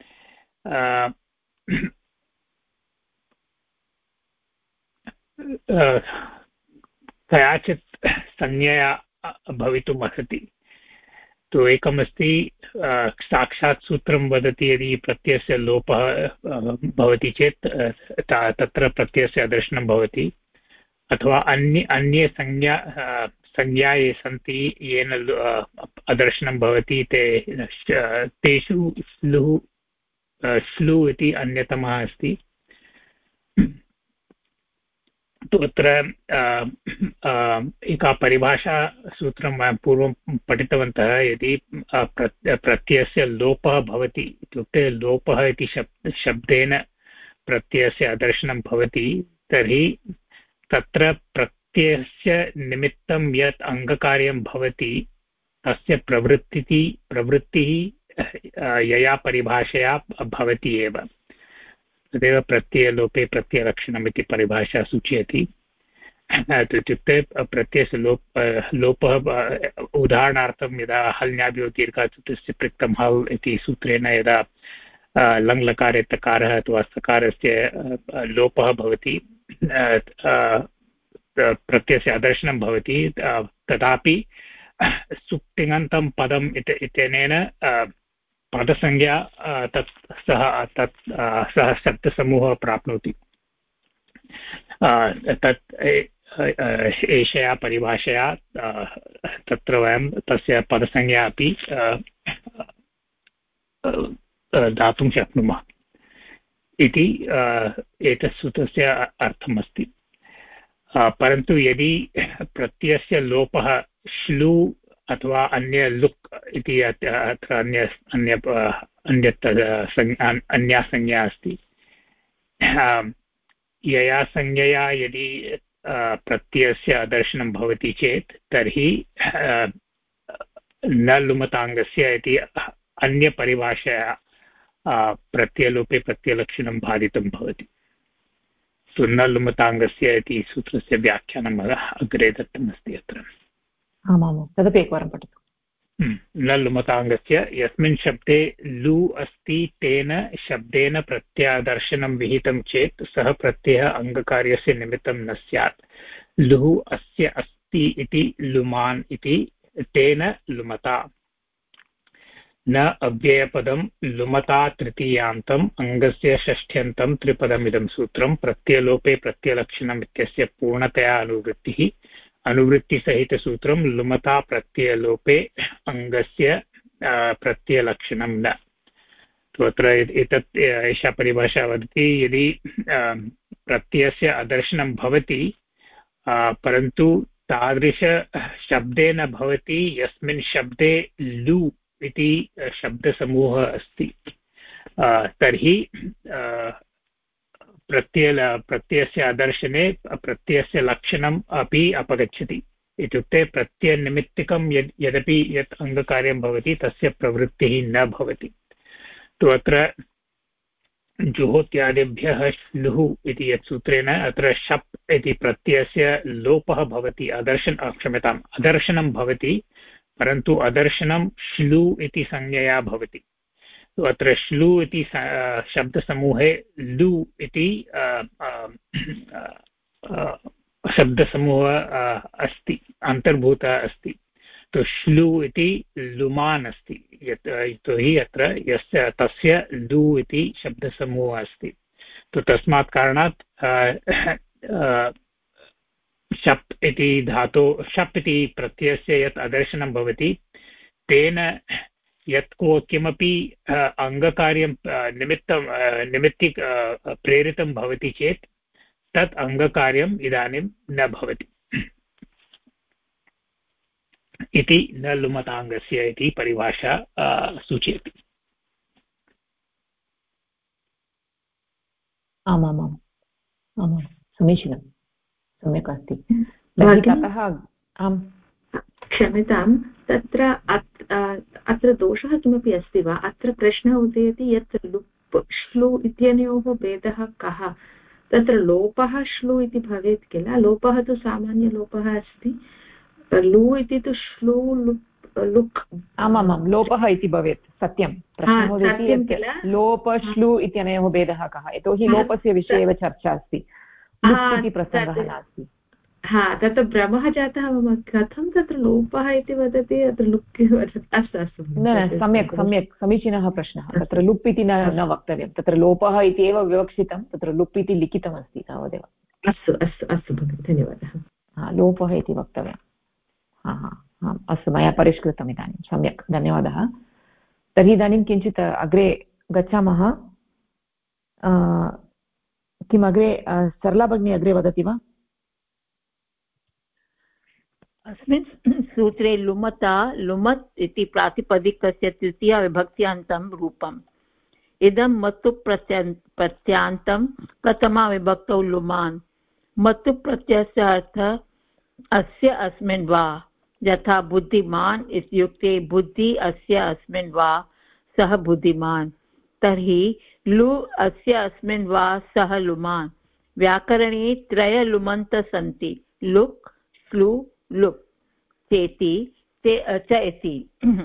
कयाचित् संज्ञया भवितुम् अर्हति। तु एकमस्ति साक्षात् सूत्रं वदति यदि प्रत्ययस्य लोपः भवति चेत् तत्र प्रत्ययस्य अदर्शनं भवति, अथवा अन्ये संज्ञा ये सन्ति येन अदर्शनं भवति तेषु श्लू इति अन्यतमः अस्ति। अत्र एका परिभाषा सूत्रं वयं पूर्वं पठितवन्तः। यदि प्रत्ययस्य लोपः भवति इत्युक्ते लोपः इति शब्देन प्रत्ययस्य अदर्शनं भवति, तर्हि तत्र प्रत्ययस्य निमित्तं यत् अङ्गकार्यं भवति तस्य प्रवृत्तिः यया परिभाषया भवति एव। तदेव प्रत्ययलोपे प्रत्ययलक्षणम् इति परिभाषा सूचयति। इत्युक्ते प्रत्ययस्य लोपः उदाहरणार्थं यदा हल् दीर्घाचतुस्य पृक्तं हल् इति सूत्रेण यदा लङ्लकारे तकारः अथवा सकारस्य लोपः भवति, प्रत्ययस्य अदर्शनं भवति, तदापि सुप्तिङन्तं पदम् इत्यनेन पदसंज्ञा सः शब्दसमूहः प्राप्नोति। तत् एषया परिभाषया तत्र वयं तस्य पदसंज्ञा अपि दातुं शक्नुमः इति एतत् सूत्रस्य अर्थमस्ति। परन्तु यदि प्रत्ययस्य लोपः श्लू अथवा अन्य लुक् इति अत्र अन्या संज्ञा अस्ति, यया संज्ञया यदि प्रत्ययस्य दर्शनं भवति चेत् तर्हि न लुमताङ्गस्य इति अन्यपरिभाषया प्रत्ययलोपे प्रत्ययलक्षणं बाधितं भवति। सो न लुमताङ्गस्य इति सूत्रस्य व्याख्यानम् अग्रे दत्तमस्ति अत्र। आमामां तदपि एकवारं पठतु। न लुमताङ्गस्य यस्मिन् शब्दे लु अस्ति तेन शब्देन प्रत्यादर्शनं विहितं चेत् सः प्रत्ययः अङ्गकार्यस्य निमित्तं न स्यात्। लुः अस्य अस्ति इति लुमान् इति तेन लुमता। न अव्ययपदं लुमता तृतीयान्तम् अङ्गस्य षष्ठ्यन्तं त्रिपदमिदं सूत्रं प्रत्ययलोपे प्रत्ययलक्षणम् इत्यस्य पूर्णतया अनुवृत्तिः। अनुवृत्तिसहितसूत्रं लुमता प्रत्ययलोपे अङ्गस्य प्रत्ययलक्षणं न। अत्र एतत् एषा परिभाषा वदति यदि प्रत्ययस्य अदर्शनं भवति परन्तु तादृशशब्दे न भवति यस्मिन् शब्दे लु इति शब्दसमूहः अस्ति तर्हि प्रत्ययस्य अदर्शने प्रत्ययस्य लक्षणम् अपि अपगच्छति। इत्युक्ते प्रत्ययनिमित्तिकं यदपि यत् अङ्गकार्यं भवति तस्य प्रवृत्तिः न भवति। तु अत्र जुहोत्यादिभ्यः श्लुः इति यत् सूत्रेण अत्र शप् इति प्रत्ययस्य लोपः भवति, अदर्शनं भवति, परन्तु अदर्शनं श्लु इति संज्ञया भवति। अत्र श्लु इति शब्दसमूहे लु इति शब्दसमूहः अस्ति, अन्तर्भूतः अस्ति। तो श्लु इति लुमान् अस्ति, यतोहि अत्र यस्य तस्य लु इति शब्दसमूहः अस्ति। तो तस्मात् कारणात् शप् इति धातो शप् इति प्रत्ययस्य यत् अदर्शनं भवति तेन यत् किमपि अङ्गकार्यं निमित्ति प्रेरितं भवति चेत् तत् अङ्गकार्यम् इदानीं न भवति इति न लुमताङ्गस्य इति परिभाषा सूचयति। आमामाम् आमां समीचीनं, सम्यक् अस्ति। क्षम्यतां, तत्र अत्र दोषः किमपि अस्ति वा? अत्र प्रश्नः उदयति यत् लुप् श्लु इत्यनयोः भेदः कः? तत्र लोपः श्लु इति भवेत् किल? लोपः तु सामान्यलोपः अस्ति, लु इति तु श्लु लुक्। आमामां लोपः इति भवेत्, सत्यं। प्रश्नः लोप श्लु इत्यनयोः भेदः कः? यतोहि लोपस्य विषये एव चर्चा अस्ति, लुक् इति प्रसङ्गः नास्ति। तत्र भ्रमः जातः मम, कथं तत्र लोपः इति वदति अत्र लुक् वदति। अस्तु अस्तु, न सम्यक् सम्यक्, समीचीनः प्रश्नः। तत्र लुप् इति न वक्तव्यं, तत्र लोपः इति एव विवक्षितं, तत्र लुप् इति लिखितमस्ति तावदेव। अस्तु अस्तु अस्तु भगिनि, धन्यवादः। लोपः इति वक्तव्यं। अस्तु, मया परिष्कृतम् इदानीं, सम्यक्, धन्यवादः। तर्हि इदानीं किञ्चित् अग्रे गच्छामः। किम् अग्रे सरला भगिनी अग्रे वदति वा? अस्मिन् सूत्रे लुमता लुमत् इति प्रातिपदिकस्य तृतीया विभक्त्यान्तं रूपम्। इदं मतु प्रत्यान्तं प्रथमा विभक्तौ लुमान्। मतु प्रत्ययस्य अर्थः अस्य अस्मिन् वा, यथा बुद्धिमान् इत्युक्ते बुद्धि अस्य अस्मिन् वा, सः बुद्धिमान्। तर्हि लु अस्य अस्मिन् वा, सः लुमान्। व्याकरणे त्रय लुमन्तः सन्ति, लुक् स्लु लुप् चेति च इति।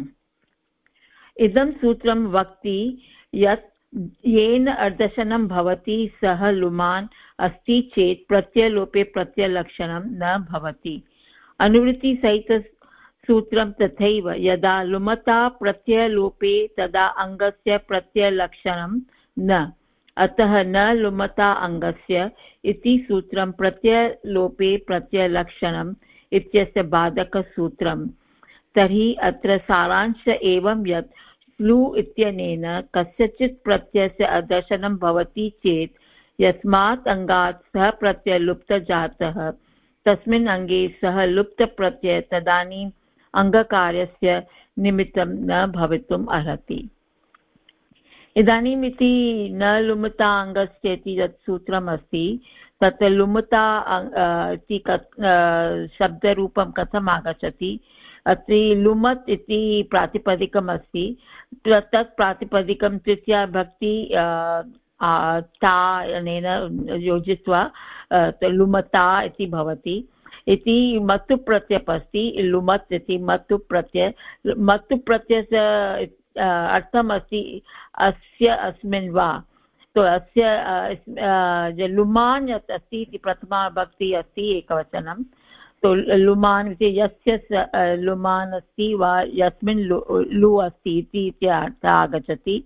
इदं सूत्रं वक्ति यत् येन अर्धशनं भवति सः लुमान् अस्ति चेत् प्रत्ययलोपे प्रत्ययलक्षणं न भवति। अनुवृत्तिसहितसूत्रं तथैव, यदा लुमता प्रत्ययलोपे तदा अङ्गस्य प्रत्ययलक्षणं न। अतः न लुमता अङ्गस्य इति सूत्रं प्रत्ययलोपे प्रत्ययलक्षणम् इत्यस्य बाधकसूत्रम्। तर्हि अत्र सारांश एवं यत् स्लु इत्यनेन कस्यचित् प्रत्ययस्य अदर्शनं भवति चेत् यस्मात् अङ्गात् सः प्रत्ययः लुप्तः जातः तस्मिन् अङ्गे सः लुप्तप्रत्ययः तदानीम् अङ्गकार्यस्य निमित्तं न भवितुम् अर्हति। इदानीम् इति न लुमता अङ्गस्य इति यत् सूत्रम् अस्ति तत्र लुमता इति शब्दरूपं कथम् आगच्छति? अत्र लुमत् इति प्रातिपदिकम् अस्ति तत् प्रातिपदिकं तृतीया भक्ति ता अनेन योजित्वा लुमता इति भवति इति मतु प्रत्ययः अस्ति लुमत् इति मतु प्रत्ययस्य अर्थम् अस्ति अस्य अस्मिन् वा तो अस्य लुमान् यत् अस्ति इति प्रथमा भक्ति अस्ति एकवचनं तो लुमान् इति यस्य लुमान् अस्ति वा यस्मिन् लु अस्ति इति अर्थः आगच्छति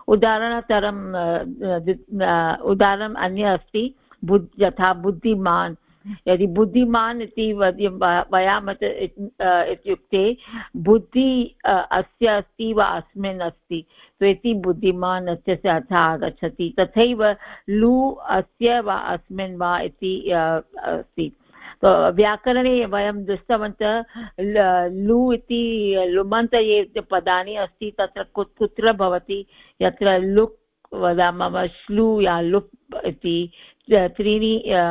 उदाहरणम् अन्य अस्ति यथा बुद्धिमान् यदि बुद्धिमान् इति वयामः इत्युक्ते बुद्धि अस्य अस्ति वा अस्मिन् अस्ति तो इति बुद्धिमान् इत्यस्य अर्थः आगच्छति तथैव लु अस्य वा अस्मिन् वा इति अस्ति तो व्याकरणे वयं दृष्टवन्तः लु इति लुमन्त ये पदानि अस्ति तत्र कुत्र भवति यत्र लुक् वदामः श्लू या लुप् इति त्रीणि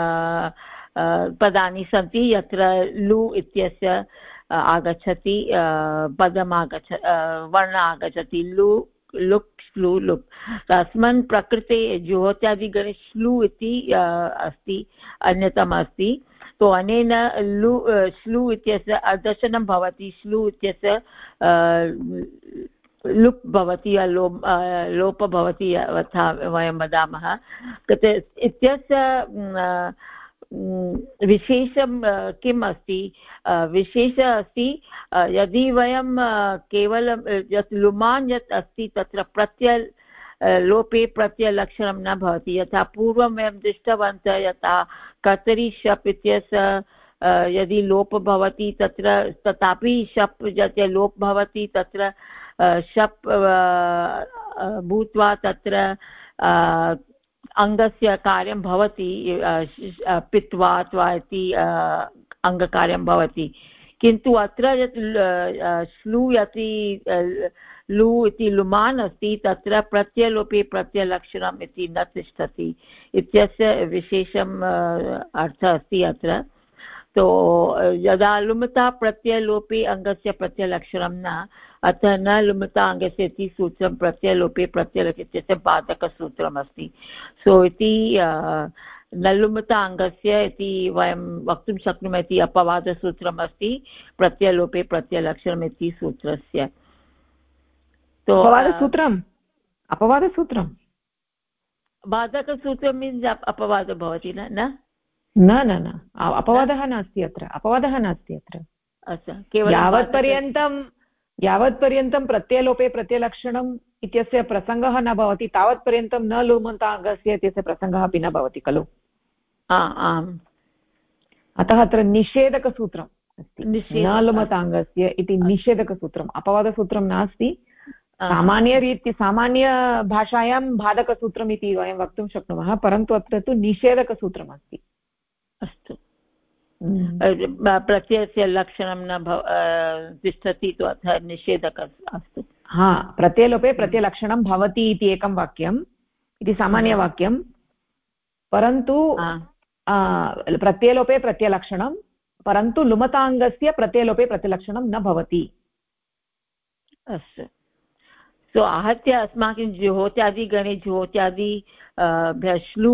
पदानि सन्ति यत्र लु इत्यस्य आगच्छति पदम् वर्ण आगच्छति लु लुक् श्लू लुप् तस्मिन् प्रकृते जुहोत्यादिगणे श्लू इति अस्ति अन्यतमम् अस्ति तो अनेन श्लू इत्यस्य अर्धशनं भवति श्लू इत्यस्य लुप् भवति लोप भवति यथा वयं वदामः इत्यस्य विशेषं किम् अस्ति विशेषः अस्ति यदि वयं केवलं यत् लुमान् यत् अस्ति तत्र प्रत्यय लोपे प्रत्ययलक्षणं न भवति यथा पूर्वं वयं दृष्टवन्तः यथा कर्तरि शप् इत्यस्य यदि लोप भवति तत्र तथापि शप् यत् लोप भवति तत्र शप् भूत्वा तत्र अङ्गस्य कार्यं भवति पित्वा अथवा इति अङ्गकार्यं भवति किन्तु अत्र यत् श्लू यति लु इति लुमान् अस्ति तत्र प्रत्ययलोपे प्रत्ययलक्षणम् इति न तिष्ठति इत्यस्य विशेषम् अर्थः अस्ति अत्र तो यदा लुमता प्रत्ययलोपे अङ्गस्य प्रत्ययलक्षणं न अतः न लुमता अङ्गस्य इति सूत्रं प्रत्ययलोपे प्रत्ययलक्ष इत्यस्य बाधकसूत्रम् अस्ति सो इति न लुमता अङ्गस्य इति वयं वक्तुं शक्नुमः इति अपवादसूत्रम् अस्ति प्रत्ययलोपे प्रत्ययलक्षणम् इति सूत्रस्य तो अपवादसूत्रं बाधकसूत्रं मीन्स् अपवादः भवति न अपवादः नास्ति अत्र अस्तु यावत्पर्यन्तं प्रत्ययलोपे प्रत्ययलक्षणम् इत्यस्य प्रसङ्गः न भवति तावत्पर्यन्तं न लुमन्ताङ्गस्य इत्यस्य प्रसङ्गः अपि न भवति खलु आम् अतः अत्र निषेधकसूत्रम् अस्ति न लुमताङ्गस्य इति निषेधकसूत्रम् अपवादसूत्रं नास्ति सामान्यभाषायां बाधकसूत्रम् इति वयं वक्तुं शक्नुमः परन्तु अत्र तु निषेधकसूत्रम् अस्ति अस्तु प्रत्ययस्य लक्षणं न तिष्ठति तु अतः निषेधकः अस्तु प्रत्ययलोपे प्रत्ययलक्षणं भवति इति एकं वाक्यम् इति सामान्यवाक्यं परन्तु प्रत्ययलोपे प्रत्ययलक्षणं परन्तु लुमताङ्गस्य प्रत्ययलोपे प्रत्ययलक्षणं न भवति अस्तु सो आहत्य अस्माकं जुहोत्यादिगणे जुहोत्यादि श्लू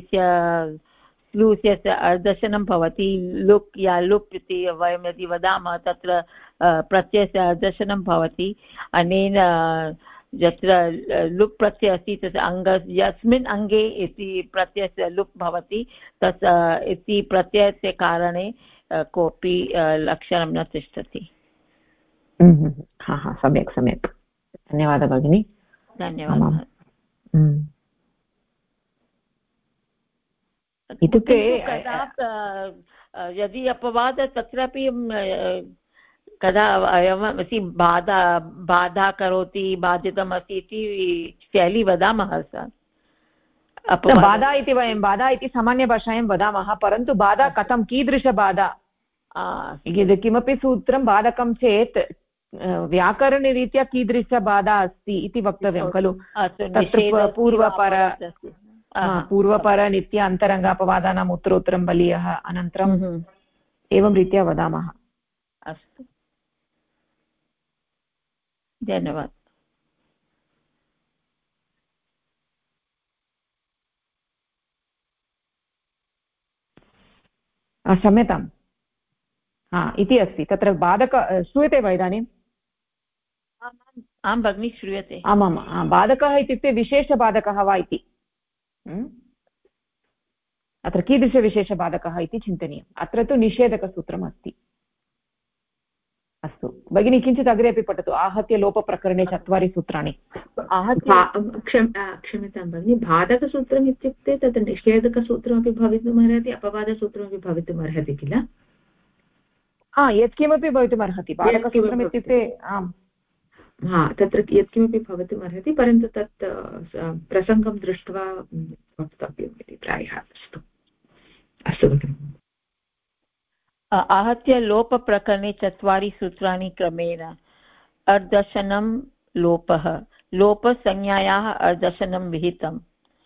इत्यस्य अर्धशनं भवति लुक् या लुप् इति वयं यदि वदामः तत्र प्रत्ययस्य अर्धशनं भवति अनेन यत्र लुप् प्रत्ययः अस्ति तस्य यस्मिन् अङ्गे इति प्रत्ययस्य लुप् भवति तत् इति प्रत्ययस्य कारणे कोऽपि लक्षणं न तिष्ठति सम्यक् धन्यवादः भगिनी धन्यवादः इत्युक्ते यदि अपवादः तत्रापि कदा वयमपि बाधा करोति बाधितम् अस्ति इति शैली वदामः बाधा इति वयं बाधा इति सामान्यभाषायां वदामः परन्तु बाधा कथं कीदृशबाधा किमपि सूत्रं बाधकं चेत् व्याकरणरीत्या कीदृशबाधा अस्ति इति वक्तव्यं खलु तत्र पूर्वपर नित्य अन्तरङ्ग अपवादानाम् उत्तरोत्तरं बलीयः अनन्तरम् एवं रीत्या वदामः अस्तु धन्यवादः। क्षम्यताम्, इति अस्ति तत्र बाधक श्रूयते वा इदानीम्? आं भगिनी श्रूयते। आमां, बाधकः इत्युक्ते विशेषबाधकः वा इति। अत्र कीदृशविशेषबाधकः इति चिन्तनीयम्। अत्र तु निषेधकसूत्रम् अस्ति। अस्तु भगिनी, किञ्चित् अग्रे अपि पठतु। आहत्य लोपप्रकरणे 4 सूत्राणि। क्षम्यतां भगिनि, बाधकसूत्रम् इत्युक्ते तत् निषेधकसूत्रमपि भवितुमर्हति, अपवादसूत्रमपि भवितुमर्हति किल? यत्किमपि भवितुमर्हति। बाधकसूत्रम् इत्युक्ते आम्, तत्र यत्किमपि भवितुमर्हति, परन्तु तत् प्रसङ्गं दृष्ट्वा वक्तव्यम् इति प्रायः। अस्तु भगिनि। आहत्य लोपप्रकरणे 4 सूत्राणि क्रमेण। अर्दशनं लोपः, लोपसंज्ञायाः अर्दशनं विहितम्।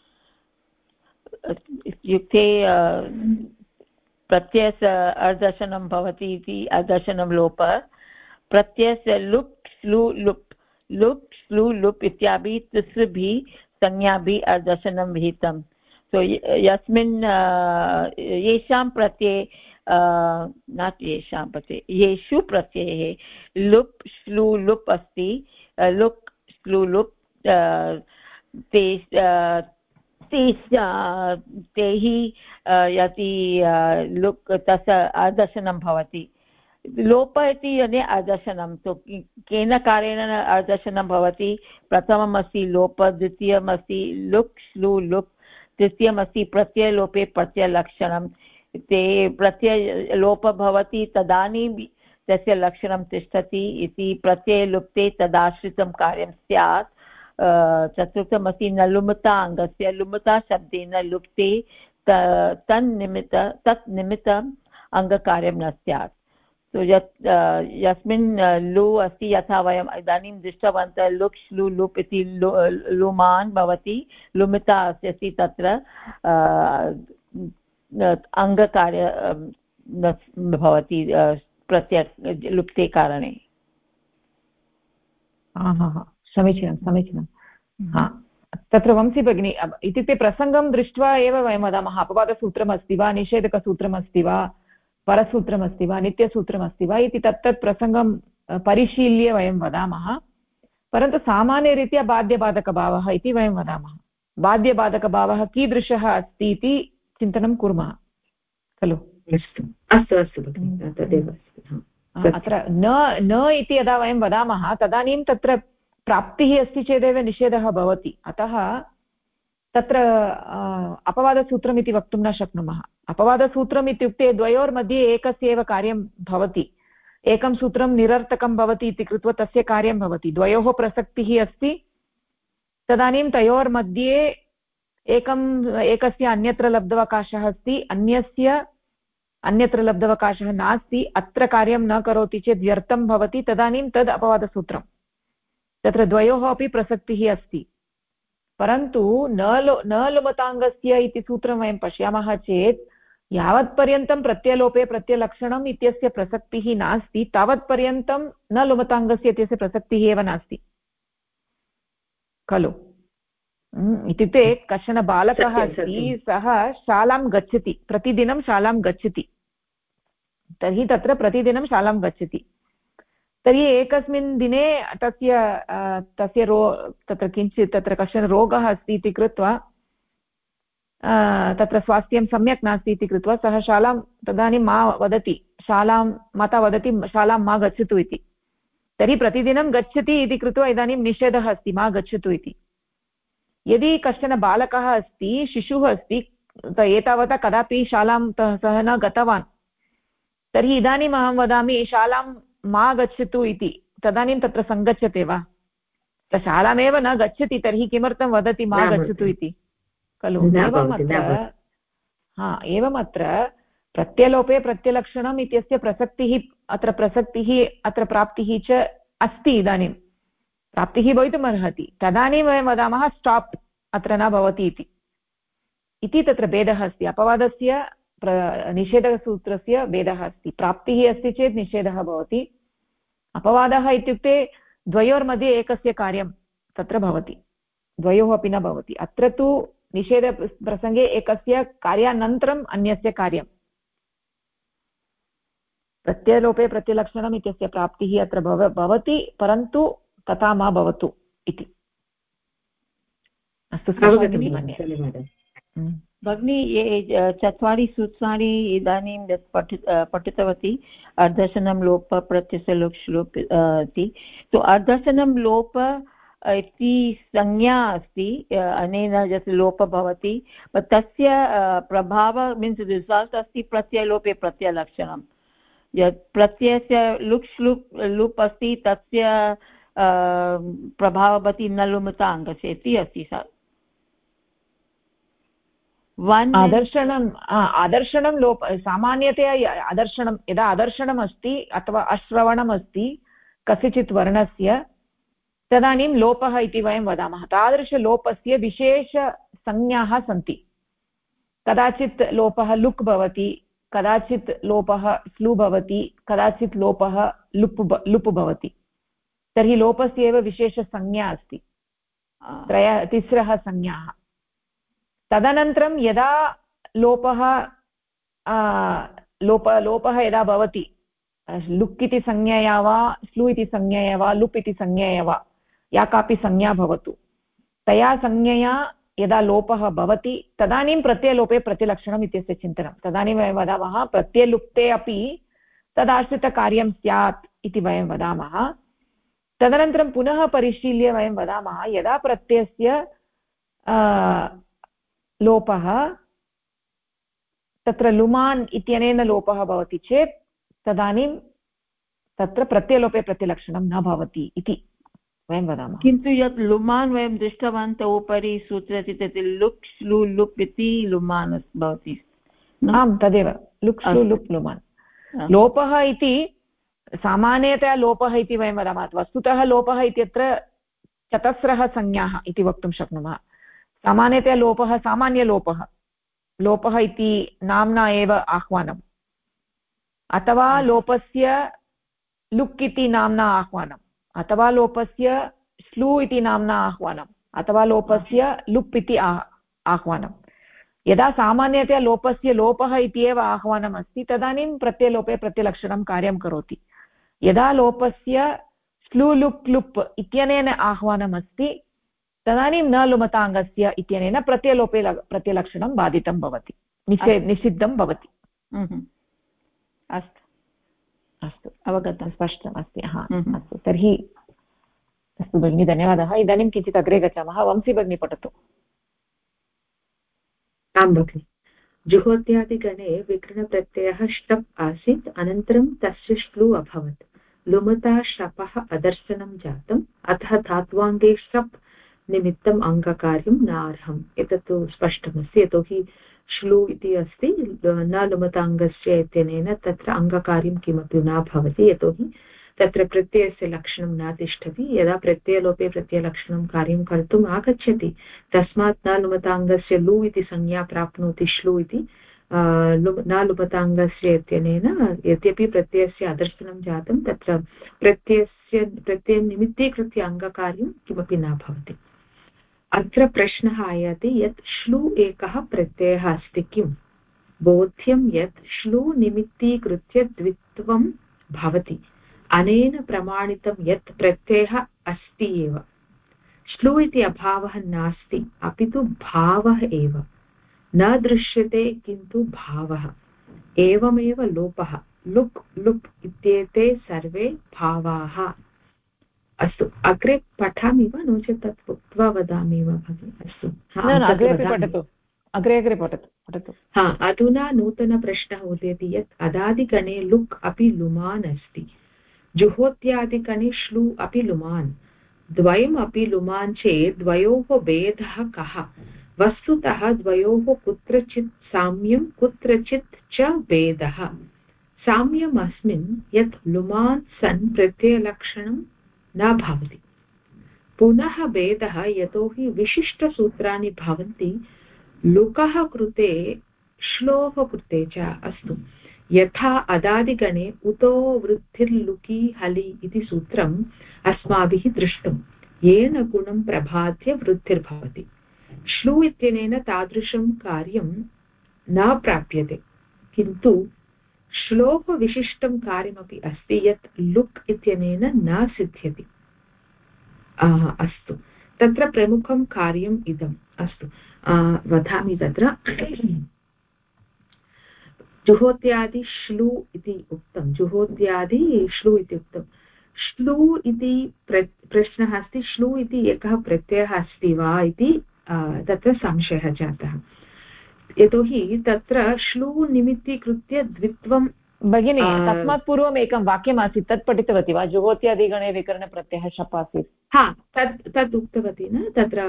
इत्युक्ते प्रत्ययस्य अर्दशनं भवति इति अर्दशनं लोपः। प्रत्ययस्य लुप् स्लु लुप्, लुप् स्लु लुप् इत्यादि तिसृभिः संज्ञाभिः अर्दशनं विहितं। सो यस्मिन् येषां प्रत्यये नाट् येषां प्रत्यये, येषु प्रत्यये लुप् श्लु लुप् अस्ति, लुक् श्लु लुप्, तैः यदि लुक् तस्य अर्दशनं भवति। लोप इति यदि अर्दशनं, तो केन कारणेन अर्दशनं भवति? प्रथमम् अस्ति लोप, द्वितीयम् अस्ति लुक् श्लु लुप्, तृतीयमस्ति प्रत्ययलोपे प्रत्ययलक्षणं। ते प्रत्ययलोपः भवति तदानीं तस्य लक्षणं तिष्ठति इति। प्रत्ययलुप्ते तदाश्रितं कार्यं स्यात्। चतुर्थमस्ति न लुमता अङ्गस्य, लुमता शब्देन लुप्ते तत् निमित्तम् अङ्गकार्यं न स्यात्। तो यस्मिन् लु अस्ति, यथा वयम् इदानीं दृष्टवन्तः लुक् श्लु लुप् इति लुमान् भवति, लुमिता अस्ति, तत्र अङ्गकार्य भवति प्रत्यय लुप्ते कारणे। समीचीनं। तत्र वंशी भगिनी, इत्युक्ते प्रसङ्गं दृष्ट्वा एव वयं वदामः अपवादसूत्रमस्ति वा, निषेधकसूत्रमस्ति वा, परसूत्रमस्ति वा, नित्यसूत्रमस्ति वा इति तत्तत् प्रसङ्गं परिशील्य वयं वदामः। परन्तु सामान्यरीत्या बाध्यबाधकभावः इति वयं वदामः। बाध्यबाधकभावः कीदृशः अस्ति इति चिन्तनं कुर्मः खलु। अस्तु तदेव। अत्र न इति यदा वयं वदामः तदानीं तत्र प्राप्तिः अस्ति चेदेव निषेधः भवति। अतः तत्र अपवादसूत्रम् इति वक्तुं न शक्नुमः। अपवादसूत्रम् इत्युक्ते द्वयोर्मध्ये एकस्य एव कार्यं भवति। एकं सूत्रं निरर्थकं भवति इति कृत्वा तस्य कार्यं भवति। द्वयोः प्रसक्तिः अस्ति, तदानीं तयोर्मध्ये एकस्य अन्यत्र लब्धवकाशः अस्ति, अन्यस्य अन्यत्र लब्धवकाशः नास्ति, अत्र कार्यं न करोति चेत् व्यर्थं भवति, तदानीं तद् अपवादसूत्रं। तत्र द्वयोः अपि प्रसक्तिः अस्ति। परन्तु न लुमताङ्गस्य इति सूत्रं वयं पश्यामः चेत् यावत्पर्यन्तं प्रत्ययलोपे प्रत्ययलक्षणम् इत्यस्य प्रसक्तिः नास्ति तावत्पर्यन्तं न लुमताङ्गस्य इत्यस्य प्रसक्तिः एव नास्ति खलु। इत्युक्ते कश्चन बालकः अस्ति, सः शालां गच्छति, प्रतिदिनं शालां गच्छति, तर्हि तत्र प्रतिदिनं शालां गच्छति, तर्हि एकस्मिन् दिने तस्य तत्र किञ्चित् तत्र कश्चन रोगः अस्ति इति कृत्वा तत्र स्वास्थ्यं सम्यक् नास्ति इति कृत्वा सः शालां तदानीं माता वदति शालां मा गच्छतु इति। तर्हि प्रतिदिनं गच्छति इति कृत्वा इदानीं निषेधः अस्ति, मा गच्छतु इति। यदि कश्चन बालकः अस्ति, शिशुः अस्ति, एतावता कदापि शालां सः न गतवान्, तर्हि इदानीम् अहं वदामि शालां मा गच्छतु इति, तदानीं तत्र सङ्गच्छते वा? शालामेव न गच्छति, तर्हि किमर्थं वदति मा गच्छतु इति खलु। एवमत्र प्रत्ययलोपे प्रत्ययलक्षणम् इत्यस्य प्रसक्तिः अत्र प्राप्तिः च अस्ति। इदानीं प्राप्तिः भवितुमर्हति, तदानीं वयं वदामः स्टाप्, अत्र न भवति इति तत्र भेदः अस्ति। अपवादस्य निषेधसूत्रस्य भेदः अस्ति। प्राप्तिः अस्ति चेत् निषेधः भवति। अपवादः इत्युक्ते द्वयोर्मध्ये एकस्य कार्यं तत्र भवति, द्वयोः अपि न भवति। अत्र तु निषेधप्रसङ्गे एकस्य कार्यानन्तरम् अन्यस्य कार्यं, प्रत्ययलोपे प्रत्ययलक्षणम् इत्यस्य प्राप्तिः अत्र भवति, परन्तु तथा मा भवतु इति। अस्तु भगिनी, ये 4 सूत्राणि इदानीं यत् पठितवती, अर्धशनं लोप प्रत्ययस्य लुक् श्लुक् इति, तु अर्धशनं लोप इति संज्ञा अस्ति, अनेन यत् लोप भवति तस्य प्रभाव मीन्स् रिसल्ट् अस्ति प्रत्ययलोपे प्रत्ययलक्षणं। यत् प्रत्ययस्य लुक् श्लुक् लुप् अस्ति तस्य प्रभावः भवति न लुमताङ्गस्य इति अस्ति। आदर्शनं लोप सामान्यतया आदर्शनं यदा आदर्शनम् अस्ति अथवा अश्रवणम् अस्ति कस्यचित् वर्णस्य, तदानीं लोपः इति वयं वदामः। तादृशलोपस्य विशेषसंज्ञाः सन्ति। कदाचित् लोपः लुक् भवति, कदाचित् लोपः स्लु भवति, कदाचित् लोपः लुप् भवति। तर्हि लोपस्य एव विशेषसंज्ञा अस्ति, 3 संज्ञाः। तदनन्तरं यदा लोपः यदा भवति, लुक् इति संज्ञया वा स्लु इति संज्ञया वा लुप् इति संज्ञया वा या कापि संज्ञा भवतु, तया संज्ञया यदा लोपः भवति तदानीं प्रत्ययलोपे प्रतिलक्षणम् इत्यस्य चिन्तनं। तदानीं वयं वदामः प्रत्ययलुप्ते अपि तदाश्रितकार्यं स्यात् इति वयं वदामः। तदनन्तरं पुनः परिशील्य वयं वदामः यदा प्रत्ययस्य लोपः तत्र लुमान् इत्यनेन लोपः भवति चेत् तदानीं तत्र प्रत्ययलोपे प्रतिलक्षणं न भवति इति वयं वदामः। किन्तु यत् लुमान् वयं दृष्टवन्तः उपरि सूत्रे तत् लुक् श्लु लुप् इति लुमान् भवति। आम्, तदेव लुक् श्लु लुप् लुमान्। लोपः इति सामान्यतया लोपः इति वयं वदामः। वस्तुतः लोपः इत्यत्र 4 संज्ञाः इति वक्तुं शक्नुमः। सामान्यतया लोपः सामान्यलोपः, लोपः इति नाम्ना एव आह्वानम्, अथवा लोपस्य लुक् इति नाम्ना आह्वानम्, अथवा लोपस्य स्लु इति नाम्ना आह्वानम्, अथवा लोपस्य लुप् इति आह्वानम्। यदा सामान्यतया लोपस्य लोपः इति एव आह्वानम् अस्ति तदानीं प्रत्ययलोपे प्रत्ययलक्षणं कार्यं करोति। यदा लोपस्य स्लु लुक् लुप् इत्यनेन आह्वानम् अस्ति तदानीं न लुमताङ्गस्य इत्यनेन प्रत्ययलोपे प्रत्ययलक्षणं बाधितं भवति, निषिद्धं भवति। अस्तु अस्तु, अवगतं, स्पष्टम् अस्ति। अस्तु, तर्हि अस्तु भगिनी, धन्यवादः। इदानीं किञ्चित् अग्रे गच्छामः। वंशी भगिनी पठतु। आं भगिनि। जुहोत्यादिगणे विकरणप्रत्ययः ष्टप् आसीत्, अनन्तरं तस्य श्लु अभवत्। लुमता शपः अदर्शनं जातम्, अतः धात्वाङ्गे शप् निमित्तम् अङ्गकार्यं नार्हम्। एतत् तु स्पष्टमस्ति, यतोहि श्लु इति अस्ति, न लुमताङ्गस्य इत्यनेन तत्र अङ्गकार्यं किमपि न भवति, यतोहि तत्र प्रत्ययस्य लक्षणं न तिष्ठति। यदा प्रत्ययलोपे प्रत्ययलक्षणं कार्यं कर्तुम् आगच्छति तस्मात् न लुमताङ्गस्य लु इति संज्ञा प्राप्नोति श्लु इति। न लुमताङ्गस्य इत्यनेन यद्यपि प्रत्ययस्य अदर्शनं जातं तत्र प्रत्ययं निमित्तीकृत्य अङ्गकार्यं किमपि न भवति। अत्र प्रश्नः आयाति यत् श्लु एकः प्रत्ययः अस्ति किम्? बोध्यं यत् श्लु निमित्तीकृत्य द्वित्वं भवति। अनेन प्रमाणितं यत् प्रत्ययः अस्ति एव। श्लु इति अभावः नास्ति, अपि तु भावः एव। न दृश्यते किन्तु भावः। एवमेव लोपः, लुक् लुप् इत्येते सर्वे भावाः। अस्तु, अग्रे पठामि वा, नो चेत् तत् उक्त्वा वदामि वा भगिनि? अस्तु, अग्रे पठतु। अधुना नूतनप्रश्नः उदेति यत् अदादिगणे लुक् अपि लुमान् अस्ति, जुहोत्यादिगणे श्लु अपि लुमान्, द्वयम् अपि लुमान् चेत् द्वयोः भेदः कः? वस्तुतः द्वयोः कुत्रचित् साम्यं कुत्रचित् च भेदः। साम्यम् अस्मिन् यत् लुमान् सन् प्रत्ययलक्षणं न भवति। पुनः भेदः यतोहि विशिष्टसूत्राणि भवन्ति लुकः कृते श्लोः कृते च। अस्तु, यथा अदादिगणे उतो वृद्धिर्लुकि हलि इति सूत्रम् अस्माभिः दृष्टं येन गुणं प्रबाध्य वृद्धिर्भवति। श्लू इत्यनेन तादृशं कार्यं न प्राप्यते, किन्तु श्लोः विशिष्टं कार्यमपि अस्ति यत् लुक् इत्यनेन न सिद्ध्यति। अस्तु, तत्र प्रमुखं कार्यम् इदम्। अस्तु, वदामि तत्र जुहोत्यादि श्लू इति उक्तं, जुहोत्यादि श्लू इति उक्तं। श्लू इति प्रश्नः अस्ति, श्लू इति एकः प्रत्ययः अस्ति वा इति तत्र संशयः जातः। यतोहि तत्र श्लू निमित्तीकृत्य द्वित्वं भगिनी, तस्मात् पूर्वम् एकं वाक्यमासीत्, तत् पठितवती वा? जुहोत्यादिगणे विकरणप्रत्ययः शप् आसीत्। हा, तद् उक्तवती न तत्र।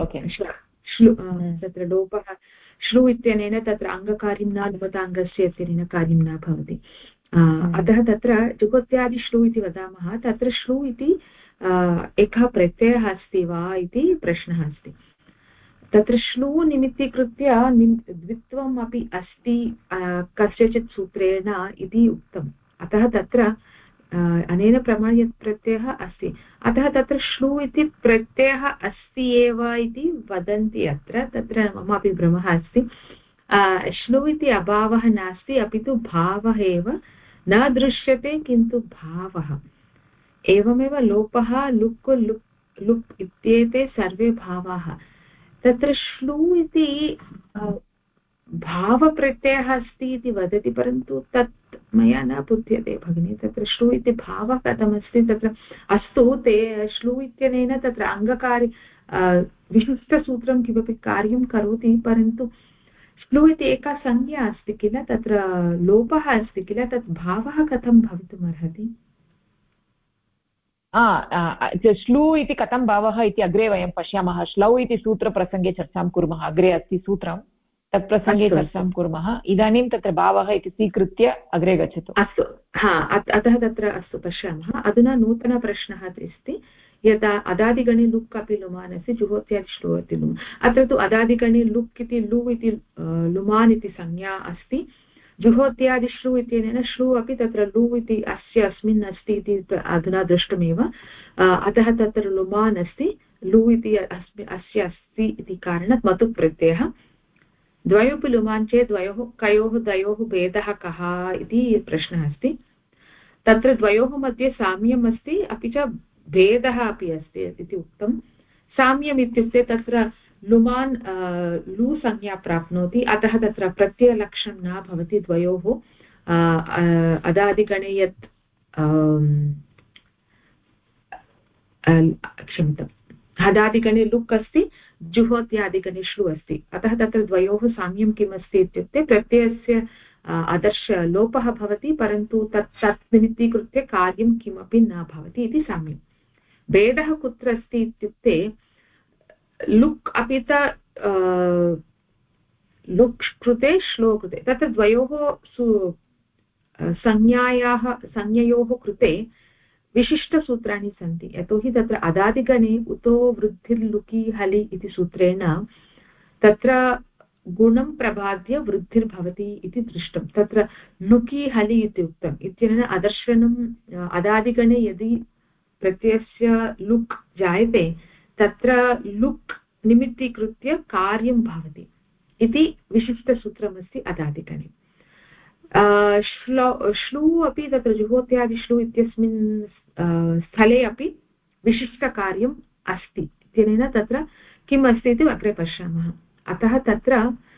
तत्र लोपः श्लू इत्यनेन तत्र अङ्गकार्यं न लुमताङ्गस्य इत्यनेन कार्यं न भवति। अतः तत्र जुहोत्यादि श्लू इति वदामः, तत्र श्लू इति एकः प्रत्ययः अस्ति वा इति प्रश्नः अस्ति। तत्र श्लू निमित्तीकृत्य द्वित्वम् अपि अस्ति कस्यचित् सूत्रेण इति उक्तम्। अतः तत्र अनेन प्रमाणेन यत् प्रत्ययः अस्ति, अतः तत्र श्लू इति प्रत्ययः अस्ति एव इति वदन्ति अत्र। तत्र ममापि भ्रमः अस्ति। श्लू इति अभावः नास्ति, अपि तु भावः एव न दृश्यते, किन्तु भावः। एवमेव लोपः, लुक्, लुक् इत्येते सर्वे भावाः। तत्र श्लू इति भावप्रत्ययः अस्ति इति वदति, परन्तु तत् मया न बुध्यते भगिनी। तत्र श्लू इति भावः कथमस्ति तत्र? अस्तु, ते श्लू इत्यनेन तत्र अङ्गकार्य विशिष्टसूत्रं किमपि कार्यं करोति, परन्तु श्लू इति एका संज्ञा अस्ति किल, तत्र लोपः अस्ति किल, तत् भावः कथं भवितुमर्हति? श्लू इति कथं भावः इति अग्रे वयं पश्यामः। श्लौ इति सूत्रप्रसङ्गे चर्चां कुर्मः। अग्रे अस्ति सूत्रं, तत् प्रसङ्गे चर्चां कुर्मः। इदानीं तत्र भावः इति स्वीकृत्य अग्रे गच्छतु। अस्तु, अतः तत्र अस्तु पश्यामः। अधुना नूतनप्रश्नः अस्ति, यदा अदादिगणे लुक् अपि लुमान् अस्ति, जुहोत्यादि श्लू इति लुम्। अत्र तु अदादिगणे लुक् इति लु इति लुमान् इति संज्ञा अस्ति। जुहोत्यादि श्लू इत्यनेन श्लू अपि तत्र लु इति अस्मिन् अस्ति इति अधुना दृष्टमेव। अतः तत्र लुमान् अस्ति, लु इति अस्य अस्ति इति कारणात् मतुप् प्रत्ययः। द्वयोपि लुमान् चेत् द्वयोः भेदः कः इति प्रश्नः अस्ति। तत्र द्वयोः मध्ये साम्यम् अस्ति, अपि च भेदः अपि अस्ति इति उक्तं। साम्यम् इत्युक्ते तत्र लुमान् लु संज्ञा प्राप्नोति, अतः तत्र प्रत्ययलक्षणं न भवति द्वयोः। अदादिगणे यत् क्षम्यताम्, अदादिगणे लुक् अस्ति, जुहोत्यादिगणे श्लू अस्ति, अतः तत्र द्वयोः साम्यं किम् अस्ति इत्युक्ते प्रत्ययस्य आदर्शलोपः भवति, परन्तु तत् निमित्तीकृत्य कार्यं किमपि न भवति इति साम्यं। भेदः कुत्र अस्ति इत्युक्ते लुक् अपि लुक् कृते श्लो कृते, तत्र द्वयोः संज्ञयोः कृते विशिष्टसूत्राणि सन्ति। यतोहि तत्र अदादिगणे उतो वृद्धिर्लुकि हलि इति सूत्रेण तत्र गुणं प्रबाध्य वृद्धिर्भवति इति दृष्टं। तत्र लुकि हलि इति उक्तम् इत्यनेन अदर्शनम् अदादिगणे यदि प्रत्ययस्य लुक् जायते, तत्र लुक् निमित्तीकृत्य कार्यं भवति इति विशिष्टसूत्रमस्ति अदादिगणे। श्लू अपि तत्र जुहोत्यादि श्लू इत्यस्मिन् स्थले अपि विशिष्टकार्यम् अस्ति इत्यनेन तत्र किम् अस्ति इति अग्रे पश्यामः। अतः तत्र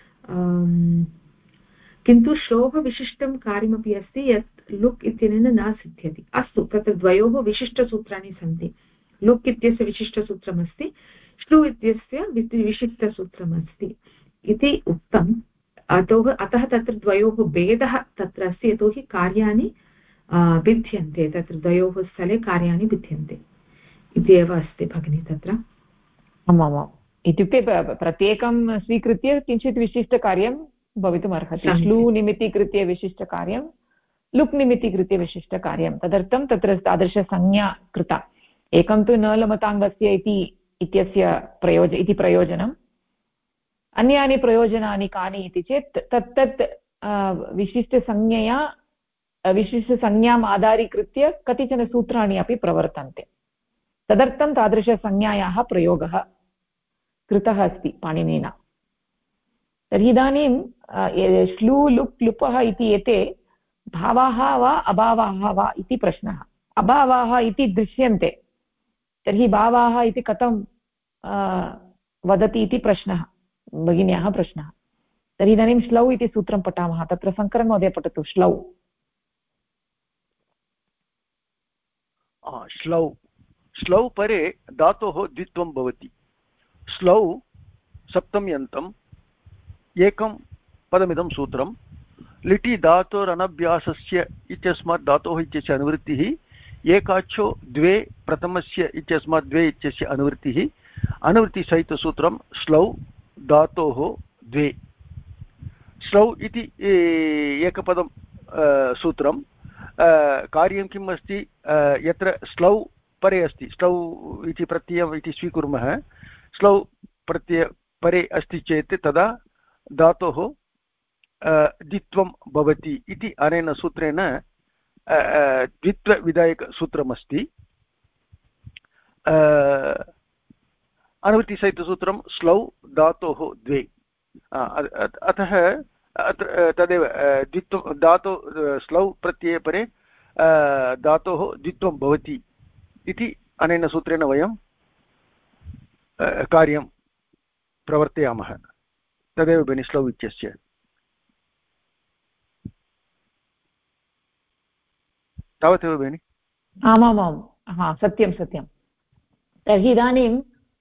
किन्तु श्लोः विशिष्टं कार्यमपि अस्ति यत् लुक् इत्यनेन न सिद्ध्यति। अस्तु, तत्र द्वयोः विशिष्टसूत्राणि सन्ति। लुक् इत्यस्य विशिष्टसूत्रमस्ति, श्लू इत्यस्य विशिष्टसूत्रमस्ति इति उक्तम्। अतः तत्र द्वयोः भेदः तत्र अस्ति, यतोहि कार्याणि भिद्यन्ते, तत्र द्वयोः स्थले कार्याणि भिद्यन्ते इति एव अस्ति भगिनी तत्र। आमामाम्, इत्युक्ते प्रत्येकं स्वीकृत्य किञ्चित् विशिष्टकार्यं भवितुमर्हति। श्लू निमित्तीकृत्य विशिष्टकार्यं, लुक् निमित्तीकृत्य विशिष्टकार्यं, तदर्थं तत्र तादृशसंज्ञा कृता। एकं तु न लमताङ्गस्य इत्यस्य प्रयोजनम्। अन्यानि प्रयोजनानि कानि इति चेत् तत्तत् विशिष्टसंज्ञया विशिष्टसंज्ञाम् आधारीकृत्य कतिचन सूत्राणि अपि प्रवर्तन्ते। तदर्थं तादृशसंज्ञायाः प्रयोगः कृतः अस्ति पाणिनिना। तर्हि इदानीं श्लू लुक् लुपः इति एते भावाः वा अभावाः वा इति प्रश्नः। अभावाः इति दृश्यन्ते, तर्हि भावाः इति कथं वदति इति प्रश्नः, भगिन्याः प्रश्नः। तर्हि इदानीं श्लौ इति सूत्रं पठामः। तत्र शङ्करन् महोदय पठतु। श्लौ श्लौ श्लौ परे धातोः द्वित्वं भवति। श्लौ सप्तम्यन्तम् एकं पदमिदं सूत्रं लिटि धातोरनभ्यासस्य इत्यस्मात् धातोः इत्यस्य अनुवृत्तिः एकाच्यो द्वे प्रथमस्य इत्यस्मात् द्वे इत्यस्य अनुवृत्तिः अनुवृत्तिसहितसूत्रं श्लौ धातोः द्वे। श्लौ इति एकपदं सूत्रं कार्यं किम् अस्ति? यत्र श्लौ परे अस्ति, श्लौ इति प्रत्ययम् इति स्वीकुर्मः, श्लौ प्रत्यय परे अस्ति चेत् तदा धातोः द्वित्वं भवति इति अनेन सूत्रेण द्वित्वविधायकसूत्रमस्ति। अनुवृत्तिसहितसूत्रं श्लौ धातोः द्वे। अतः अत्र तदेव द्वित्वं धातु श्लौ प्रत्यये परे धातोः द्वित्वं भवति इति अनेन सूत्रेण वयं कार्यं प्रवर्तयामः। तदेव भगिनि श्लौ इत्यस्य। तावदेव भगिनि। आमामां, हा सत्यं सत्यं। तर्हि इदानीं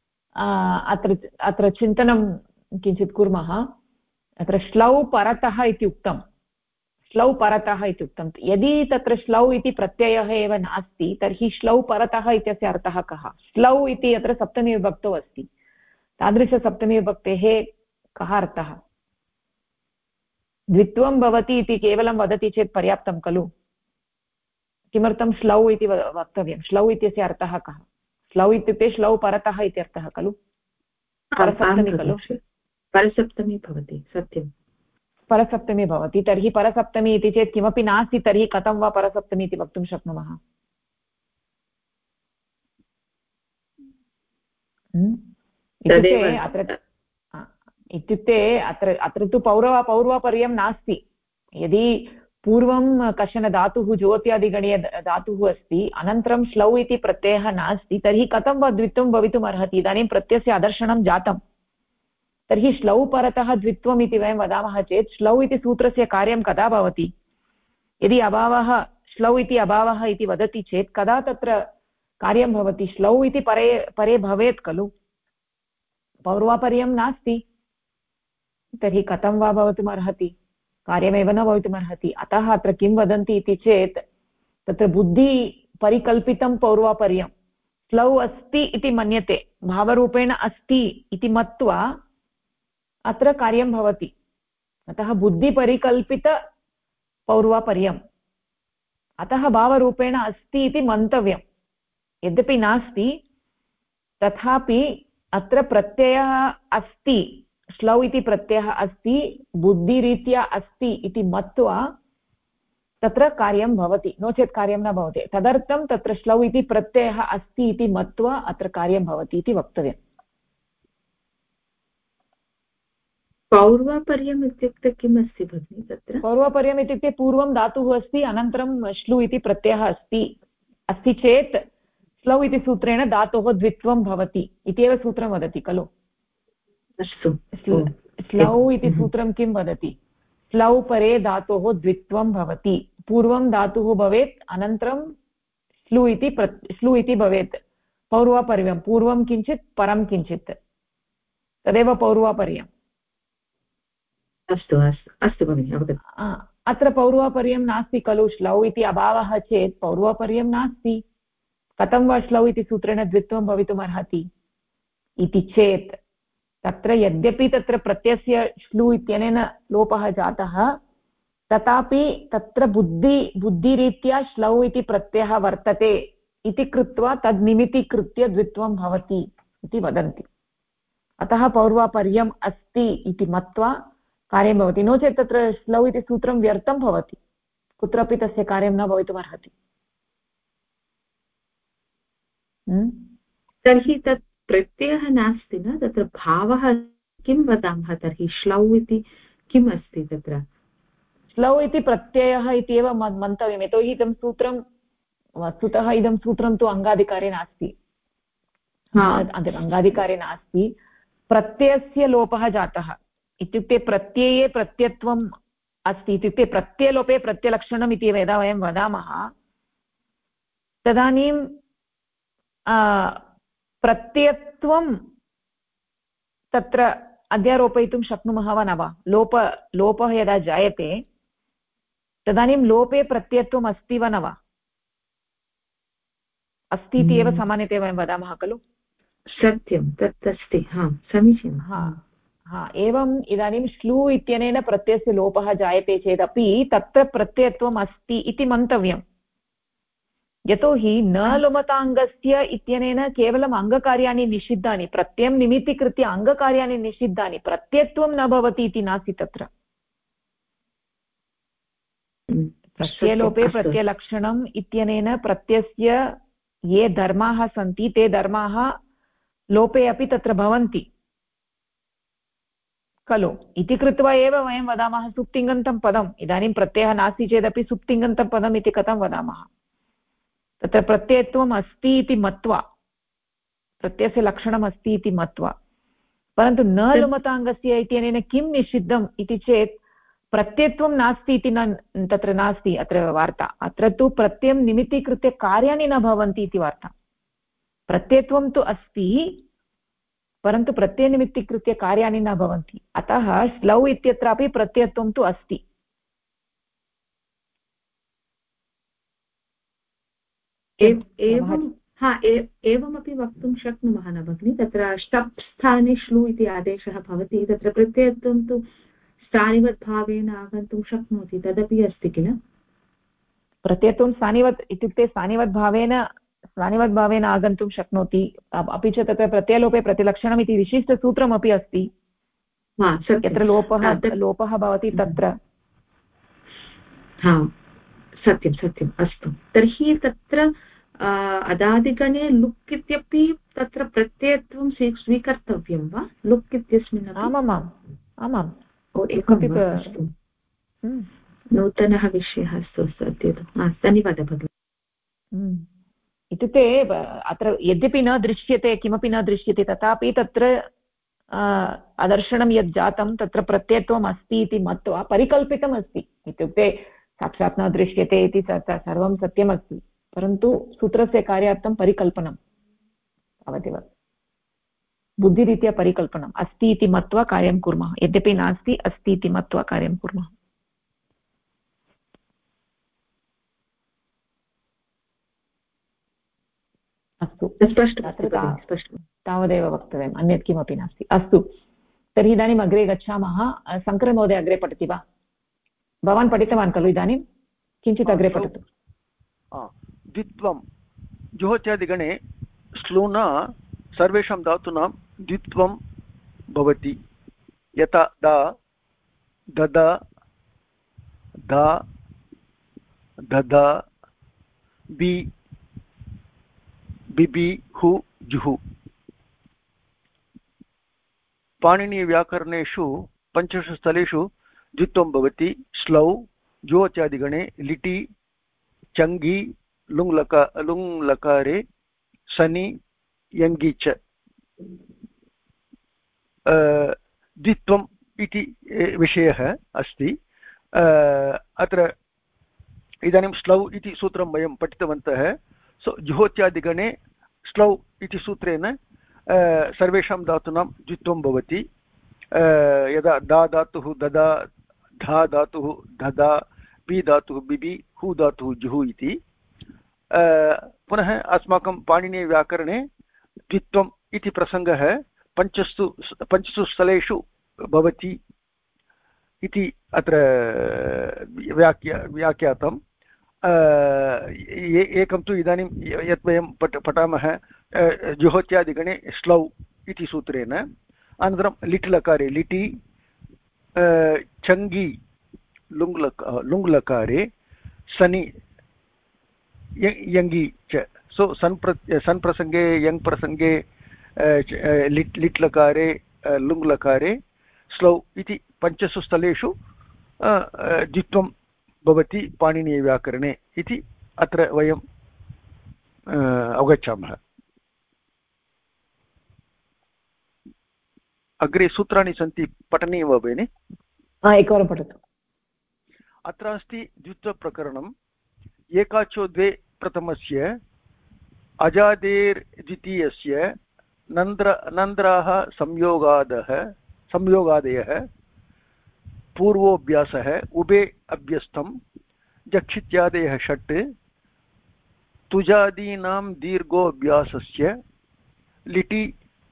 अत्र चिन्तनं किञ्चित् कुर्मः। अत्र श्लौ परतः इति उक्तं, श्लौ परतः इति उक्तं। यदि तत्र श्लौ इति प्रत्ययः एव नास्ति तर्हि श्लौ परतः इत्यस्य अर्थः कः? श्लौ इति अत्र सप्तमीविभक्तौ अस्ति, तादृशसप्तमीविभक्तेः कः अर्थः? द्वित्वं भवति इति केवलं वदति चेत् पर्याप्तं खलु? किमर्थं श्लौ इति वक्तव्यं? श्लौ इत्यस्य अर्थः कः? श्लौ इत्युक्ते श्लौ परतः इत्यर्थः खलु? परसप्तमी खलु? परसप्तमी भवति, सत्यं परसप्तमी भवति। तर्हि परसप्तमी इति चेत् किमपि नास्ति, तर्हि कथं वा परसप्तमी इति वक्तुं शक्नुमः? इत्युक्ते अत्र तु पौर्वापर्यं नास्ति। यदि पूर्वं कश्चन धातुः ज्योत्यादिगणीय धातुः अस्ति, अनन्तरं श्लौ इति प्रत्ययः नास्ति, तर्हि कथं वा द्वित्वं भवितुम् अर्हति? इदानीं प्रत्ययस्य अदर्शनं जातं, तर्हि श्लौ परतः द्वित्वम् इति वयं वदामः चेत् श्लौ इति सूत्रस्य कार्यं कदा भवति? यदि अभावः श्लौ इति अभावः इति वदति चेत् कदा तत्र कार्यं भवति? श्लौ इति परे भवेत् खलु, पौर्वापर्यं नास्ति, तर्हि कथं वा भवितुम् अर्हति? कार्यमेव न भवितुमर्हति। अतः अत्र किं वदन्ति इति चेत् तत्र बुद्धिपरिकल्पितं पौर्वापर्यं श्लौ अस्ति इति मन्यते, भावरूपेण अस्ति इति मत्वा अत्र कार्यं भवति। अतः बुद्धिपरिकल्पितपौर्वापर्यम्, अतः भावरूपेण अस्ति इति मन्तव्यं। यद्यपि नास्ति तथापि अत्र प्रत्ययः अस्ति, श्लौ इति प्रत्ययः अस्ति, बुद्धिरीत्या अस्ति इति मत्वा तत्र कार्यं भवति, नो चेत् कार्यं न भवति। तदर्थं तत्र श्लौ इति प्रत्ययः अस्ति इति मत्वा अत्र कार्यं भवति इति वक्तव्यम्। पौर्वापर्यम् इत्युक्ते किम् अस्ति भगिनि तत्र? पौर्वापर्यम् इत्युक्ते पूर्वं धातुः अस्ति, अनन्तरं श्लु इति प्रत्ययः अस्ति चेत् श्लौ इति सूत्रेण धातोः द्वित्वं भवति इत्येव सूत्रं वदति खलु? अस्तु, श्लौ इति सूत्रं किं वदति? श्लौ परे धातोः द्वित्वं भवति, पूर्वं धातुः भवेत्, अनन्तरं श्लु इति भवेत्। पौर्वापर्यं, पूर्वं किञ्चित् परं किञ्चित्, तदेव पौर्वापर्यम्। अस्तु अस्तु भगिनि, अवगतम्। अत्र पौर्वापर्यं नास्ति खलु, श्लौ इति अभावः चेत् पौर्वापर्यं नास्ति, कथं वा श्लौ इति सूत्रेण द्वित्वं भवितुमर्हति इति चेत् तत्र यद्यपि तत्र प्रत्ययस्य श्लु इत्यनेन लोपः जातः, तथापि तत्र बुद्धिरीत्या श्लौ इति प्रत्ययः वर्तते इति कृत्वा तद् निमित्तीकृत्य द्वित्वं भवति इति वदन्ति। अतः पौर्वापर्यम् अस्ति इति मत्वा कार्यं भवति नो चेत् तत्र श्लौ इति सूत्रं व्यर्थं भवति कुत्रापि तस्य कार्यं न भवितुमर्हति तर्हि तत् प्रत्ययः नास्ति न तत्र भावः किं वदामः तर्हि श्लौ इति किम् अस्ति तत्र श्लौ इति प्रत्ययः इत्येव मन्तव्यं यतोहि इदं सूत्रं वस्तुतः इदं सूत्रं तु अङ्गाधिकारे नास्ति अङ्गाधिकारे नास्ति प्रत्ययस्य लोपः जातः इत्युक्ते प्रत्यये प्रत्ययत्वम् अस्ति इत्युक्ते प्रत्ययलोपे प्रत्ययलक्षणम् इति यदा वयं वदामः तदानीं प्रत्ययत्वं तत्र अध्यारोपयितुं शक्नुमः वा न वा लोपः यदा जायते तदानीं लोपे प्रत्ययत्वम् अस्ति वा न वा अस्ति इति एव सामान्यतया वयं वदामः खलु सत्यं तत् अस्ति समीचीनं एवम् इदानीं श्लू इत्यनेन प्रत्ययस्य लोपः जायते चेदपि तत्र प्रत्ययत्वम् अस्ति इति मन्तव्यम् यतोहि न लुमताङ्गस्य इत्यनेन केवलम् अङ्गकार्याणि निषिद्धानि प्रत्ययं निमित्तीकृत्य अङ्गकार्याणि निषिद्धानि प्रत्ययत्वं न भवति इति नास्ति तत्र प्रत्ययलोपे प्रत्ययलक्षणम् इत्यनेन प्रत्ययस्य ये धर्माः सन्ति ते धर्माः लोपे अपि तत्र भवन्ति खलु इति कृत्वा एव वयं वदामः सुप्तिङन्तं पदम् इदानीं प्रत्ययः नास्ति चेदपि सुप्तिङन्तं पदम् इति कथं वदामः तत्र प्रत्ययत्वम् अस्ति इति मत्वा प्रत्ययस्य लक्षणम् अस्ति इति मत्वा परन्तु न लुमताङ्गस्य इत्यनेन किं निषिद्धम् इति चेत् प्रत्ययत्वं नास्ति इति न तत्र नास्ति अत्र वार्ता अत्र तु प्रत्ययं निमित्तीकृत्य कार्याणि न भवन्ति इति वार्ता प्रत्ययत्वं तु अस्ति परन्तु प्रत्ययनिमित्तीकृत्य कार्याणि न भवन्ति अतः श्लौ इत्यत्रापि प्रत्ययत्वं तु अस्ति एवमपि वक्तुं शक्नुमः न भगिनि तत्र शप् स्थाने श्लू इति आदेशः भवति तत्र प्रत्ययत्वं तु स्थानिवद्भावेन आगन्तुं शक्नोति तदपि अस्ति किल प्रत्ययत्वं स्थानिवत् इत्युक्ते स्थानिवद्भावेन आगन्तुं शक्नोति अपि च तत्र प्रत्ययलोपे प्रतिलक्षणम् इति विशिष्टसूत्रमपि अस्ति यत्र लोपः भवति तत्र सत्यम् अस्तु तर्हि तत्र अदादिगणे लुक् इत्यपि तत्र प्रत्ययत्वं स्वीकर्तव्यं वा लुक् इत्यस्मिन् आमाम् नूतनः विषयः अस्तु धन्यवादः भगिनि इत्युक्ते अत्र यद्यपि न दृश्यते किमपि न दृश्यते तथापि तत्र अदर्शनं यत् जातं तत्र प्रत्ययत्वम् अस्ति इति मत्वा परिकल्पितम् अस्ति इत्युक्ते साक्षात् न दृश्यते इति सर्वं सत्यमस्ति परन्तु सूत्रस्य कार्यार्थं परिकल्पनं तावदेव बुद्धिरीत्या परिकल्पनम् अस्ति इति मत्वा कार्यं कुर्मः यद्यपि नास्ति अस्ति इति मत्वा कार्यं कुर्मः अस्तु तावदेव वक्तव्यम् अन्यत् किमपि नास्ति अस्तु तर्हि इदानीम् अग्रे गच्छामः शङ्करमहोदय अग्रे पठति वा भवान् पठितवान् खलु इदानीं किञ्चित् अग्रे पठतु द्वित्वं जुहोत्यादिगणे श्लूना सर्वेषां धातूनां द्वित्वं भवति यथा दा ददा दा ददा बि बिबि हु जुहु पाणिनीयव्याकरणेषु पञ्चषु स्थलेषु द्वित्वं भवति श्लौ जुहोत्यादिगणे लिटि चङ्गि लुङ्लकारे सनि यङ्गि च द्वित्वम् इति विषयः अस्ति अत्र इदानीं श्लौ इति सूत्रं वयं पठितवन्तः सो जुहोत्यादिगणे श्लौ इति सूत्रेण सर्वेषां धातूनां द्वित्वं भवति यदा दा धातुः ददा धा धातुः ददा बि धातुः बिबि हु धातुः जुहु इति पुनः अस्माकं पाणिनीयव्याकरणे द्वित्वम् इति प्रसङ्गः पञ्चसु स्थलेषु भवति इति अत्र व्याख्यातम् एकं तु इदानीं यत् वयं पठामः जुहोत्यादिगणे श्लौ इति सूत्रेण अनन्तरं लिट् लकारे लिटि चङ्गी लुङ्लकारे सनि यङ्गी च सो सन् प्रसङ्गे यङ् प्रसङ्गे लिट् लकारे लुङ्लकारे स्लौ इति पञ्चसु स्थलेषु द्वित्वं भवति पाणिनीयव्याकरणे इति अत्र वयम् अवगच्छामः। अग्रे सूत्राणि सन्ति, पठनीयं वा भगिनि? एकवारं पठतु। अत्र अस्ति द्वित्वप्रकरणम्। एकाचो द्वे प्रथमस्य अजादेर् द्वितीयस्य नन्द्राः संयोगादयः पूर्वोऽभ्यासः उभे अभ्यस्तं जक्षित्यादयः षट् तुजादीनां दीर्घोऽभ्यासस्य लिटि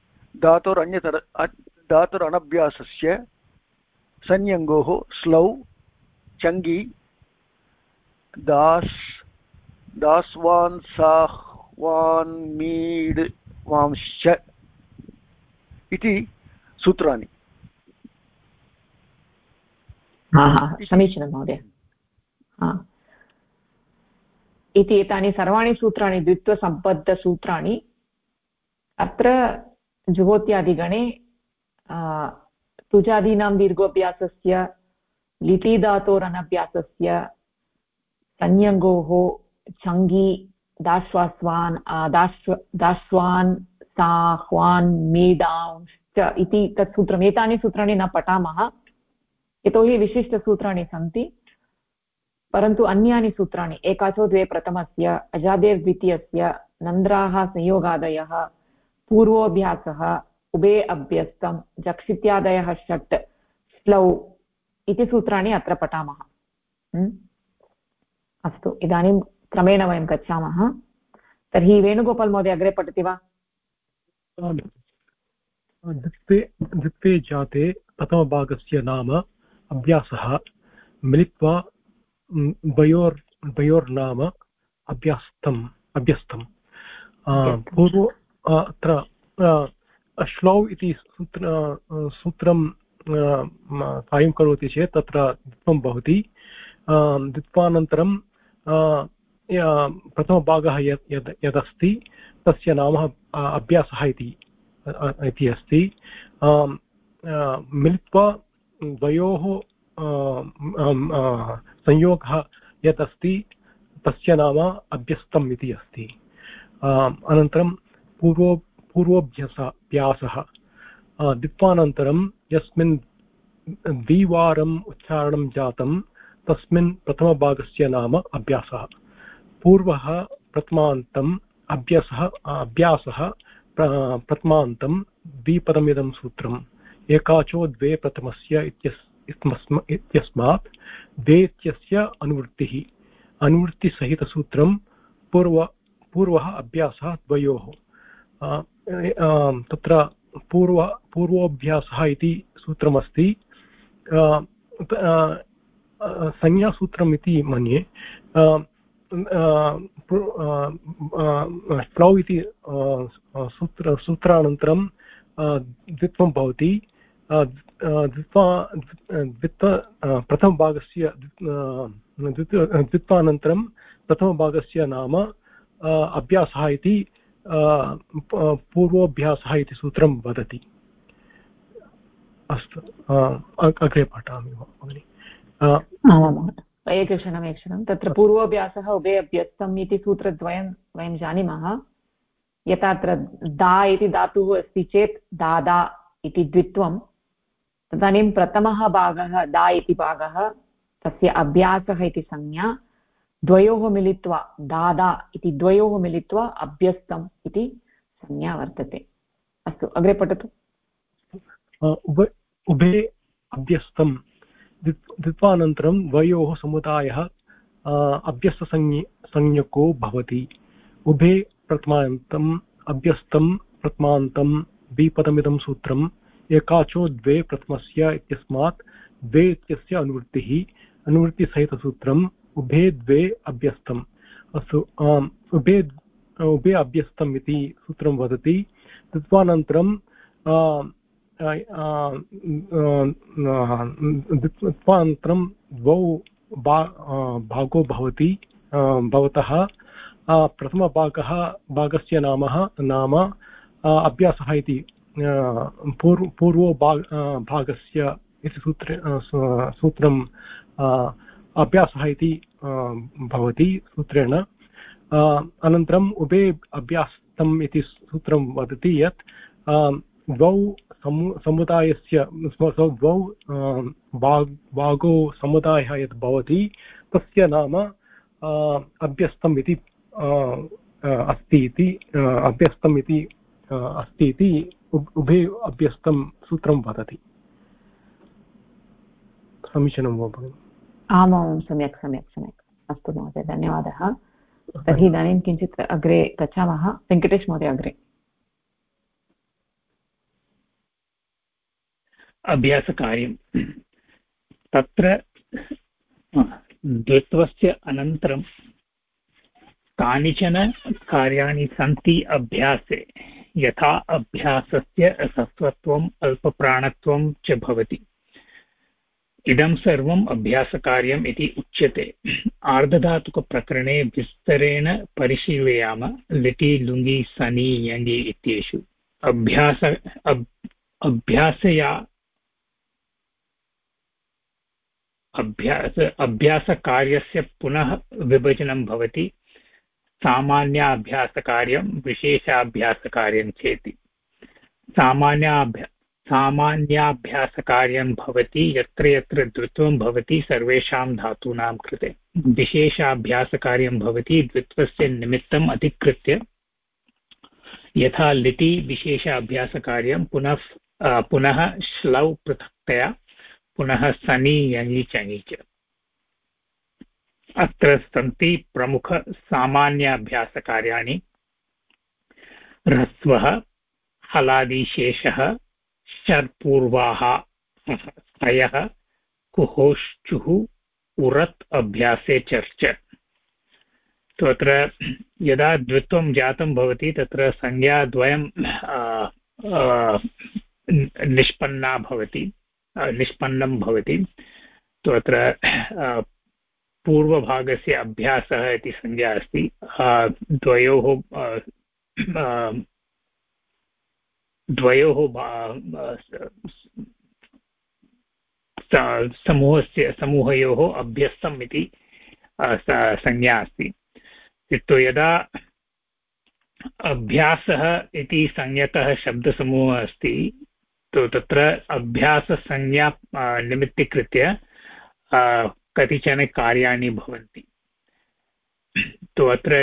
धातुरनभ्यासस्य संयङ्गोः स्लौ चङ्गी दास्वान् साह्वान् मीड् वांश्च इति सूत्राणि। समीचीनं महोदय। इति एतानि सर्वाणि सूत्राणि द्वित्वसम्बद्धसूत्राणि अत्र जुहोत्यादिगणे तुजादीनां दीर्घोऽभ्यासस्य लिटिधातोरनभ्यासस्य संयङ्गोः चङ्गी दास्वान् साह्वान् मीडांश्च इति तत् सूत्रम्। एतानि सूत्राणि न पठामः यतोहि विशिष्टसूत्राणि सन्ति, परन्तु अन्यानि सूत्राणि एकाचो द्वे प्रथमस्य अजादेर् द्वितीयस्य नन्द्राः संयोगादयः पूर्वोऽभ्यासः उभे अभ्यस्तं जक्षित्यादयः षट् स्लौ इति सूत्राणि अत्र पठामः। अस्तु, इदानीं क्रमेण वयं गच्छामः। तर्हि वेणुगोपाल् महोदय अग्रे पठति वा? द्वित्वे जाते प्रथमभागस्य नाम अभ्यासः मिलित्वा द्वयोर्नाम अभ्यस्तं पूर्व अत्र श्लौ इति सूत्रं कार्यं करोति चेत् तत्र द्वित्वं भवति। द्वित्वानन्तरं प्रथमभागः यदस्ति तस्य नाम अभ्यासः इति अस्ति। मिलित्वा द्वयोः संयोगः यत् अस्ति तस्य नाम अभ्यस्तम् इति अस्ति। अनन्तरं पूर्वोऽभ्यासः द्वित्वानन्तरं यस्मिन् द्विवारम् उच्चारणं जातं तस्मिन् प्रथमभागस्य नाम अभ्यासः। पूर्वः प्रथमान्तम् अभ्यासः प्रथमान्तं द्विपदमिदं सूत्रम्। एकाचो द्वे प्रथमस्य इत्यस्मात् द्वे इत्यस्य अनुवृत्तिसहितसूत्रं पूर्वः अभ्यासः द्वयोः। तत्र पूर्वोऽभ्यासः इति सूत्रमस्ति। संज्ञासूत्रम् इति मन्ये। फ्लौ इति सूत्रानन्तरं द्वित्वं भवति। प्रथमभागस्य द्वित्वानन्तरं प्रथमभागस्य नाम अभ्यासः इति पूर्वोऽभ्यासः इति सूत्रं वदति। अस्तु, अग्रे पठामि भगिनि। एकक्षणं तत्र पूर्वोऽभ्यासः उभे अभ्यस्तम् इति सूत्रद्वयं वयं जानीमः। यथा अत्र दा इति धातुः अस्ति चेत् दादा इति द्वित्वं, तदानीं प्रथमः भागः दा इति भागः तस्य अभ्यासः इति संज्ञा, द्वयोः मिलित्वा दादा इति द्वयोः मिलित्वा अभ्यस्तम् इति संज्ञा वर्तते। अस्तु, अग्रे पठतु। उभे अभ्यस्तं द्वित्वानन्तरं द्वयोः समुदायः अभ्यस्तसंज्ञको भवति। उभे प्रथमान्तम् अभ्यस्तं प्रथमान्तं द्विपदमिदं सूत्रम्। एकाचो द्वे प्रथमस्य इत्यस्मात् द्वे इत्यस्य अनुवृत्तिसहितसूत्रम् उभे द्वे अभ्यस्तम्। अस्तु, उभे अभ्यस्तम् इति सूत्रं वदति। द्वित्वानन्तरं द्वित्वान्तरं द्वौ भागो भवति भवतः प्रथमभागस्य नाम अभ्यासः इति पूर्वो भागस्य इति सूत्रं अभ्यासः इति भवति सूत्रेण। अनन्तरम् उभे अभ्यास्तम् इति सूत्रं वदति यत् द्वौ समुदायस्य द्वौ भागो समुदायः यत् भवति तस्य नाम अभ्यस्तम् इति अस्ति इति उभे अभ्यस्तं सूत्रं वदति। समीचीनं वा भगिनि? आमां सम्यक् सम्यक् सम्यक्। अस्तु महोदय, धन्यवादः। तर्हि इदानीं किञ्चित् अग्रे गच्छामः। वेङ्कटेश महोदय अग्रे। अभ्यासकार्यं तत्र द्वित्वस्य अनन्तरं कानिचन कार्याणि सन्ति अभ्यासे, यथा अभ्यासस्य ह्रस्वत्वम् अल्पप्राणत्वं च भवति। इदं सर्वम् अभ्यासकार्यम् इति उच्यते। आर्धधातुकप्रकरणे विस्तरेण परिशीलयाम लिटि लुङि सनि यङि इत्येषु। अभ्यासकार्यस्य पुनः विभजनं भवति सामान्याभ्यासकार्यं विशेषाभ्यासकार्यं चेति। सामान्याभ्यासकार्यं भवति यत्र यत्र द्वित्वं भवति सर्वेषां धातूनां कृते। विशेषाभ्यासकार्यं भवति द्वित्वस्य निमित्तम् अधिकृत्य, यथा लिटि विशेषाभ्यासकार्यं पुनः श्लौ पृथक्तया, पुनः सनि यङि चङि च। अत्र सन्ति प्रमुख सामान्याभ्यासकार्याणि ह्रस्वः, हलादिशेषः, शर्पूर्वाः, स्थयः, कुहोश्चुः, उरत् अभ्यासे चर्च। तो अत्र यदा द्वित्वं जातं भवति तत्र संज्ञाद्वयं निष्पन्नं भवति। तो अत्र पूर्वभागस्य अभ्यासः इति संज्ञा अस्ति। द्वयोः समूहयोः अभ्यस्तम् इति संज्ञा अस्ति। तो यदा अभ्यासः इति संज्ञकः शब्दसमूहः अस्ति, तो तत्र अभ्याससंज्ञा निमित्तीकृत्य कतिचन कार्याणि भवन्ति। तो अत्र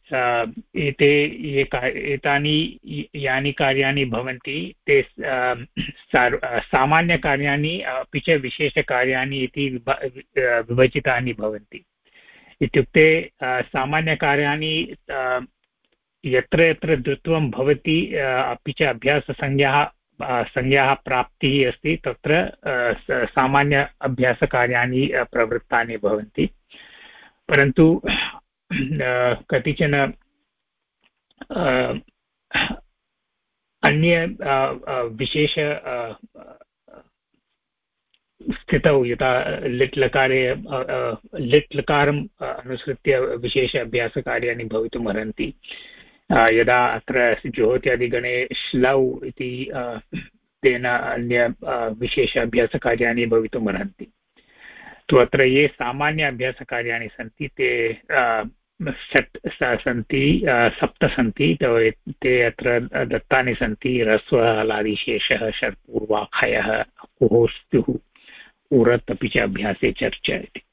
एतानि यानि कार्याणि भवन्ति ते सामान्यकार्याणि अपि च विशेषकार्याणि इति विभजितानि भवन्ति। इत्युक्ते सामान्यकार्याणि यत्र यत्र द्वित्वं भवति अपि च संज्ञाः प्राप्तिः अस्ति तत्र सामान्य अभ्यासकार्याणि प्रवृत्तानि भवन्ति। परन्तु कतिचन अन्य विशेष स्थितौ, यथा लिट् लकारम् अनुसृत्य विशेष अभ्यासकार्याणि भवितुम् अर्हन्ति। यदा अत्र ज्योत्यादिगणे श्लौ इति तेन अन्य विशेष अभ्यासकार्याणि भवितुम् अर्हन्ति। तो अत्र ये सामान्य अभ्यासकार्याणि सन्ति ते षट् सन्ति, सप्त सन्ति। ते अत्र दत्तानि सन्ति: ह्रस्वः, हलादिशेषः, षट्पूर्वाखयः, कुहोस्तुः, उरत् अपि च अभ्यासे चर्च इति।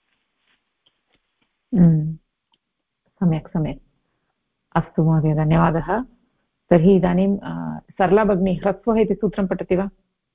सम्यक् सम्यक्। अस्तु महोदय, धन्यवादः। तर्हि इदानीं सरला भगिनी ह्रस्वः इति सूत्रं पठति वा?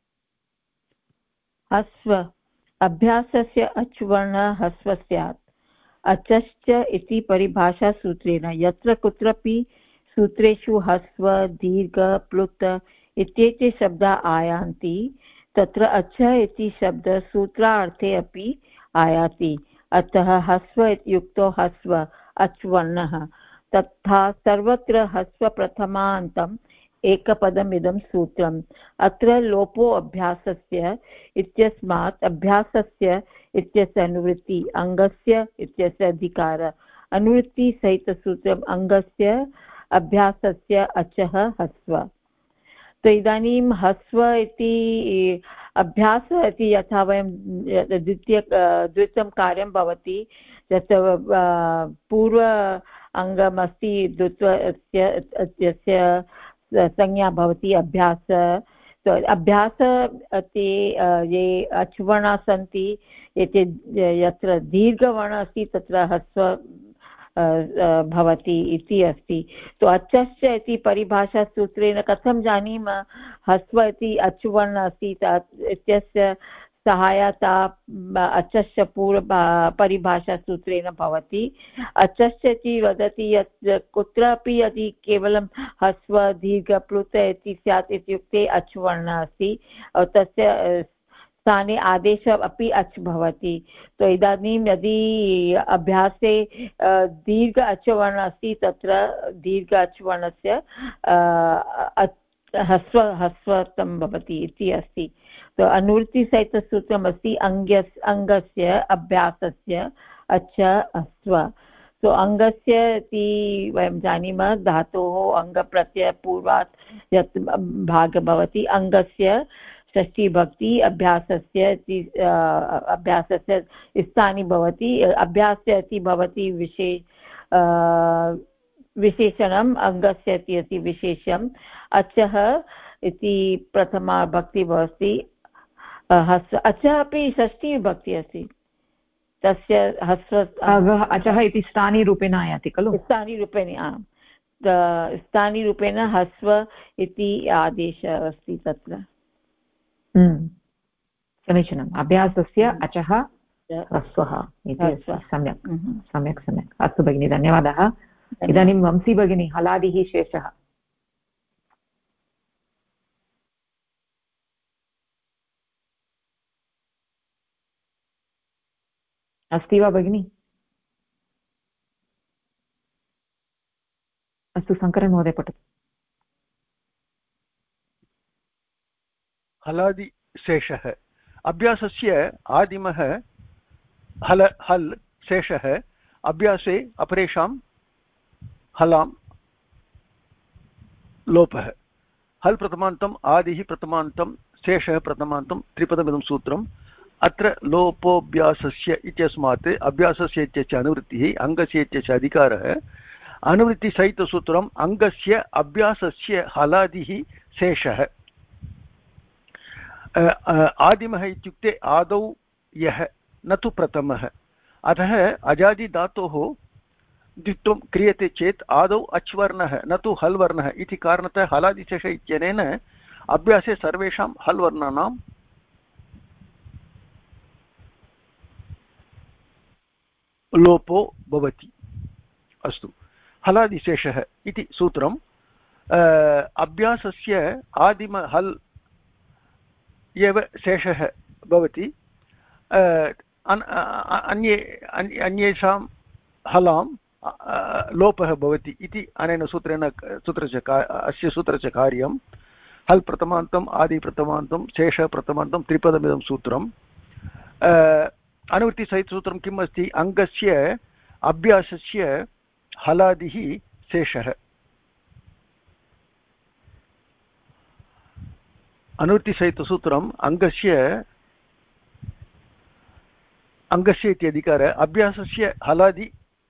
ह्रस्व अभ्यासस्य अच्वर्णः ह्रस्वः स्यात्। अचश्च इति परिभाषासूत्रेण यत्र कुत्रापि सूत्रेषु ह्रस्व, दीर्घ, प्लुत इत्येते शब्दाः आयान्ति तत्र अच इति शब्दः सूत्रार्थे अपि आयाति। अतः ह्रस्व इत्युक्तौ ह्रस्व अच्वर्णः। तथा सर्वत्र ह्रस्व प्रथमान्तम् एकपदम् इदं सूत्रम् अत्र लोपो अभ्यासस्य इत्यस्मात् अभ्यासस्य इत्यस्य अनुवृत्ति अङ्गस्य इत्यस्य अधिकार अनुवृत्तिसहितसूत्रम् अङ्गस्य अभ्यासस्य अचः ह्रस्व तो इदानीं ह्रस्व इति अभ्यासः इति यथा वयं द्वितीयं कार्यं भवति तत् पूर्व अङ्गमस्ति द्वित्वस्य संज्ञा भवति अभ्यास अभ्यास ते ये अच्वर्णाः सन्ति यत्र दीर्घवर्णः अस्ति तत्र ह्रस्व भवति इति अस्ति तो अचश्च इति परिभाषासूत्रेण कथं जानीमः ह्रस्व इति अचुवर्णः अस्ति इत्यस्य सहायता अचश्च पूर्व परिभाषासूत्रेण भवति अचश्च इति वदति यत् कुत्रापि यदि केवलं ह्रस्व दीर्घ प्लुत इति स्यात् इत्युक्ते अचुवर्णः अस्ति तस्य स्थाने आदेशः अपि अच् भवति तो इदानीं यदि अभ्यासे दीर्घ अचवर्णः अस्ति तत्र दीर्घ अचवर्णस्य ह्रस्वं भवति इति अस्ति तो अनुवृत्तिसहितसूत्रमस्ति अङ्गस्य अभ्यासस्य अच् ह्रस्व तो अङ्गस्य इति वयं जानीमः धातोः अङ्गप्रत्ययपूर्वात् यत् भागः भवति अङ्गस्य षष्ठीभक्ति अभ्यासस्य स्थाने भवति अभ्यासस्य इति भवति विशेषणम् अङ्गस्य इति अस्ति विशेषम् अचः इति प्रथमा भक्ति भवति अचः अपि षष्ठीभक्ति अस्ति तस्य ह्रस्व अचः इति स्थानीरूपेण आयाति खलु स्थानीरूपेण ह्रस्व इति आदेशः अस्ति तत्र समीचीनम् अभ्यासस्य अचः ह्रस्वः इति सम्यक् सम्यक् सम्यक् अस्तु भगिनि धन्यवादः इदानीं वंशी भगिनी हलादिः शेषः अस्ति वा भगिनि अस्तु शङ्करमहोदय पठतु हलादिशेषः अभ्यासस्य आदिमः हल् शेषः अभ्यासे अपरेषां हलां लोपः हल् प्रथमान्तम् आदिः प्रथमान्तं शेषः प्रथमान्तं त्रिपदमिदं सूत्रम् अत्र लोपोऽभ्यासस्य इत्यस्मात् अभ्यासस्य इत्यस्य अनुवृत्तिः अङ्गस्य इत्यस्य अधिकारः अनुवृत्तिसहितसूत्रम् अङ्गस्य अभ्यासस्य हलादिः शेषः आदिमः इत्युक्ते आदौ यः न तु प्रथमः अतः अजादिधातोः द्वित्वं क्रियते चेत् आदौ अच्वर्णः न तु हल् वर्णः इति कारणतः हलादिशेष इत्यनेन अभ्यासे सर्वेषां हल् वर्णानां लोपो भवति अस्तु हलादिशेषः इति सूत्रम् अभ्यासस्य आदिम हल् एव शेषः भवति अन्येषां हलां लोपः भवति इति अनेन सूत्रेण अस्य सूत्रस्य कार्यं हल् प्रथमान्तम् आदि प्रथमान्तं शेषः प्रथमान्तं त्रिपदमिदं सूत्रम् अनुवृत्तिसहितसूत्रं किम् अस्ति अङ्गस्य अभ्यासस्य हलादिः शेषः अनुवृत्तिसहितसूत्रम् अङ्गस्य इति अधिकारः अभ्यासस्य हलादि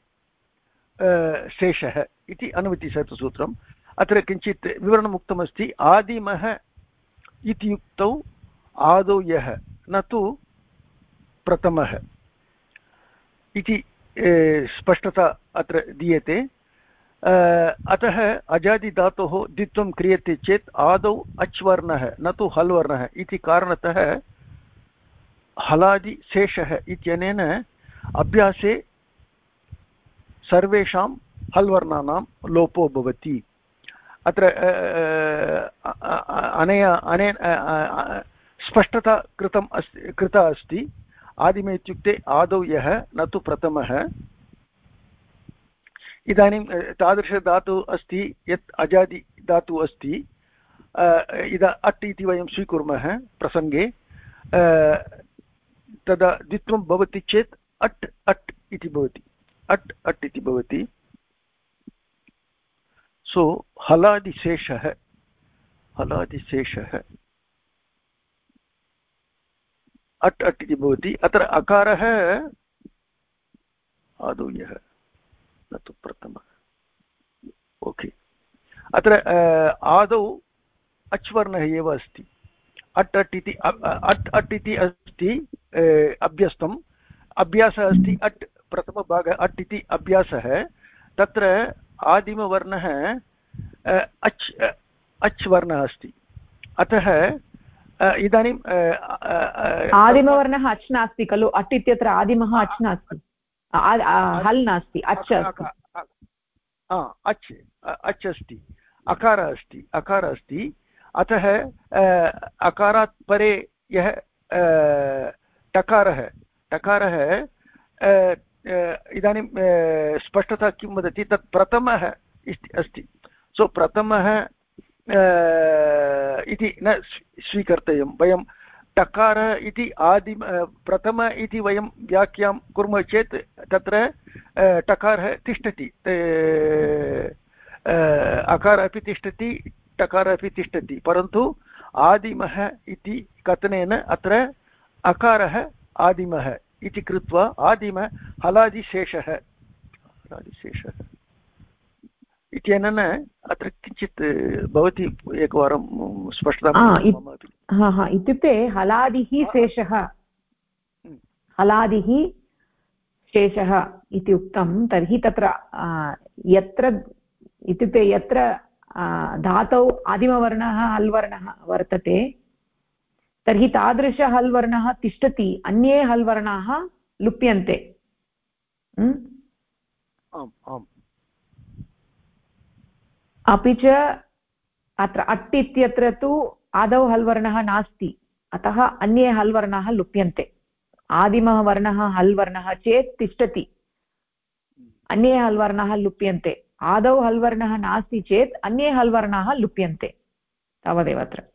शेषः इति अनुवृत्तिसहितसूत्रम् अत्र किञ्चित् विवरणम् उक्तमस्ति आदिमः इत्युक्तौ आदौ यः न तु प्रथमः इति स्पष्टता अत्र दीयते अतः अजादिधातोः द्वित्वं क्रियते चेत् आदौ अच्वर्णः न तु हल् वर्णः इति कारणतः हलादिशेषः इत्यनेन अभ्यासे सर्वेषां हल् वर्णानां लोपो भवति अत्र अनेन स्पष्टता कृता अस्ति आदिमे इत्युक्ते आदौ यः न तु प्रथमः इदानीं तादृशधातुः अस्ति यत् अजादिधातुः अस्ति इद अट् इति वयं स्वीकुर्मः प्रसङ्गे तदा द्वित्वं भवति चेत् अट् अट् इति भवति अट् अट् इति भवति सो हलादिशेषः अट् अट् इति भवति अत्र अकारः आदौ यः न तु प्रथमः ओके अत्र आदौ अच्वर्णः एव अस्ति अट् अट् इति अस्ति अभ्यस्तम् अभ्यासः अस्ति अट् प्रथमभागः अट् इति अभ्यासः तत्र आदिमवर्णः अच् वर्णः अस्ति अतः इदानीं आदिमवर्णः अच् नास्ति खलु अट् इत्यत्र आदिमः अच् नास्ति हल् नास्ति अच् अच् अस्ति अकार अस्ति अतः अकारात् परे यः टकारः इदानीं स्पष्टता किं वदति तत् प्रथमः अस्ति सो प्रथमः इति न स्वीकर्तव्यं वयं टकार इति प्रथम इति वयं व्याख्यां कुर्मः चेत् तत्र टकारः तिष्ठति अकारः अपि तिष्ठति टकारः अपि तिष्ठति परन्तु आदिमः इति कथनेन अत्र अकारः आदिमः इति कृत्वा आदिमः हलादिशेषः इत्यनेन अत्र किञ्चित् भवती एकवारं स्पष्टता इत्युक्ते हलादिः शेषः इति उक्तं तर्हि तत्र यत्र धातौ आदिमवर्णः हल्वर्णः वर्तते तर्हि तादृश हल्वर्णः तिष्ठति अन्ये हल्वर्णाः लुप्यन्ते अपि च अत्र अट् इत्यत्र तु आदौ हल्वर्णः नास्ति अतः अन्ये हल्वर्णाः लुप्यन्ते आदिमः वर्णः हल्वर्णः चेत् तिष्ठति अन्ये हल्वर्णाः लुप्यन्ते आदौ हल्वर्णः नास्ति चेत् अन्ये हल्वर्णाः लुप्यन्ते तावदेव अत्र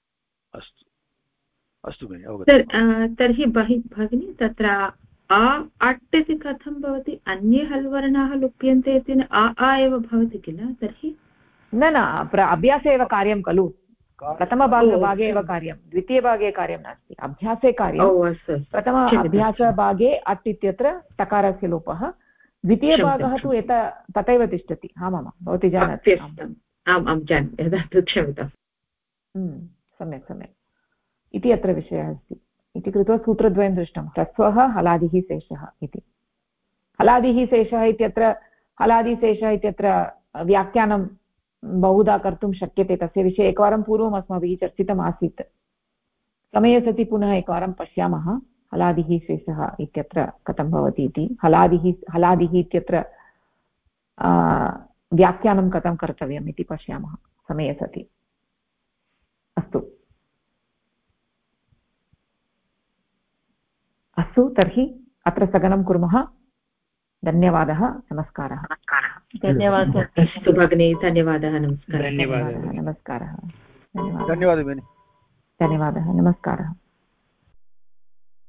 अस्तु तर्हि भगिनी तत्र अट् इति कथं भवति अन्ये हल्वर्णाः लुप्यन्ते इति आ एव भवति किल तर्हि न अभ्यासे एव कार्यं खलु प्रथमभागे एव कार्यं द्वितीयभागे कार्यं नास्ति अभ्यासे कार्यं प्रथम अभ्यासभागे अट् इत्यत्र टकारस्य लोपः द्वितीयभागः तु तथैव तिष्ठति आमां भवती जानाति क्षम्यताम् सम्यक् इति अत्र विषयः अस्ति इति कृत्वा सूत्रद्वयं दृष्टं ह्रस्वः हलादिः शेषः इति हलादिः शेषः इत्यत्र व्याख्यानं बहुधा कर्तुं शक्यते तस्य विषये एकवारं पूर्वम् अस्माभिः चर्चितम् आसीत् समये सति पुनः एकवारं पश्यामः हलादिः शेषः इत्यत्र कथं भवति इति हलादिः इत्यत्र व्याख्यानं कथं कर्तव्यम् इति पश्यामः समये सति अस्तु तर्हि अत्र स्थगनं कुर्मः धन्यवादः नमस्कारः धन्यवादः अस्तु भगिनी धन्यवादः नमस्कारः धन्यवादः नमस्कारः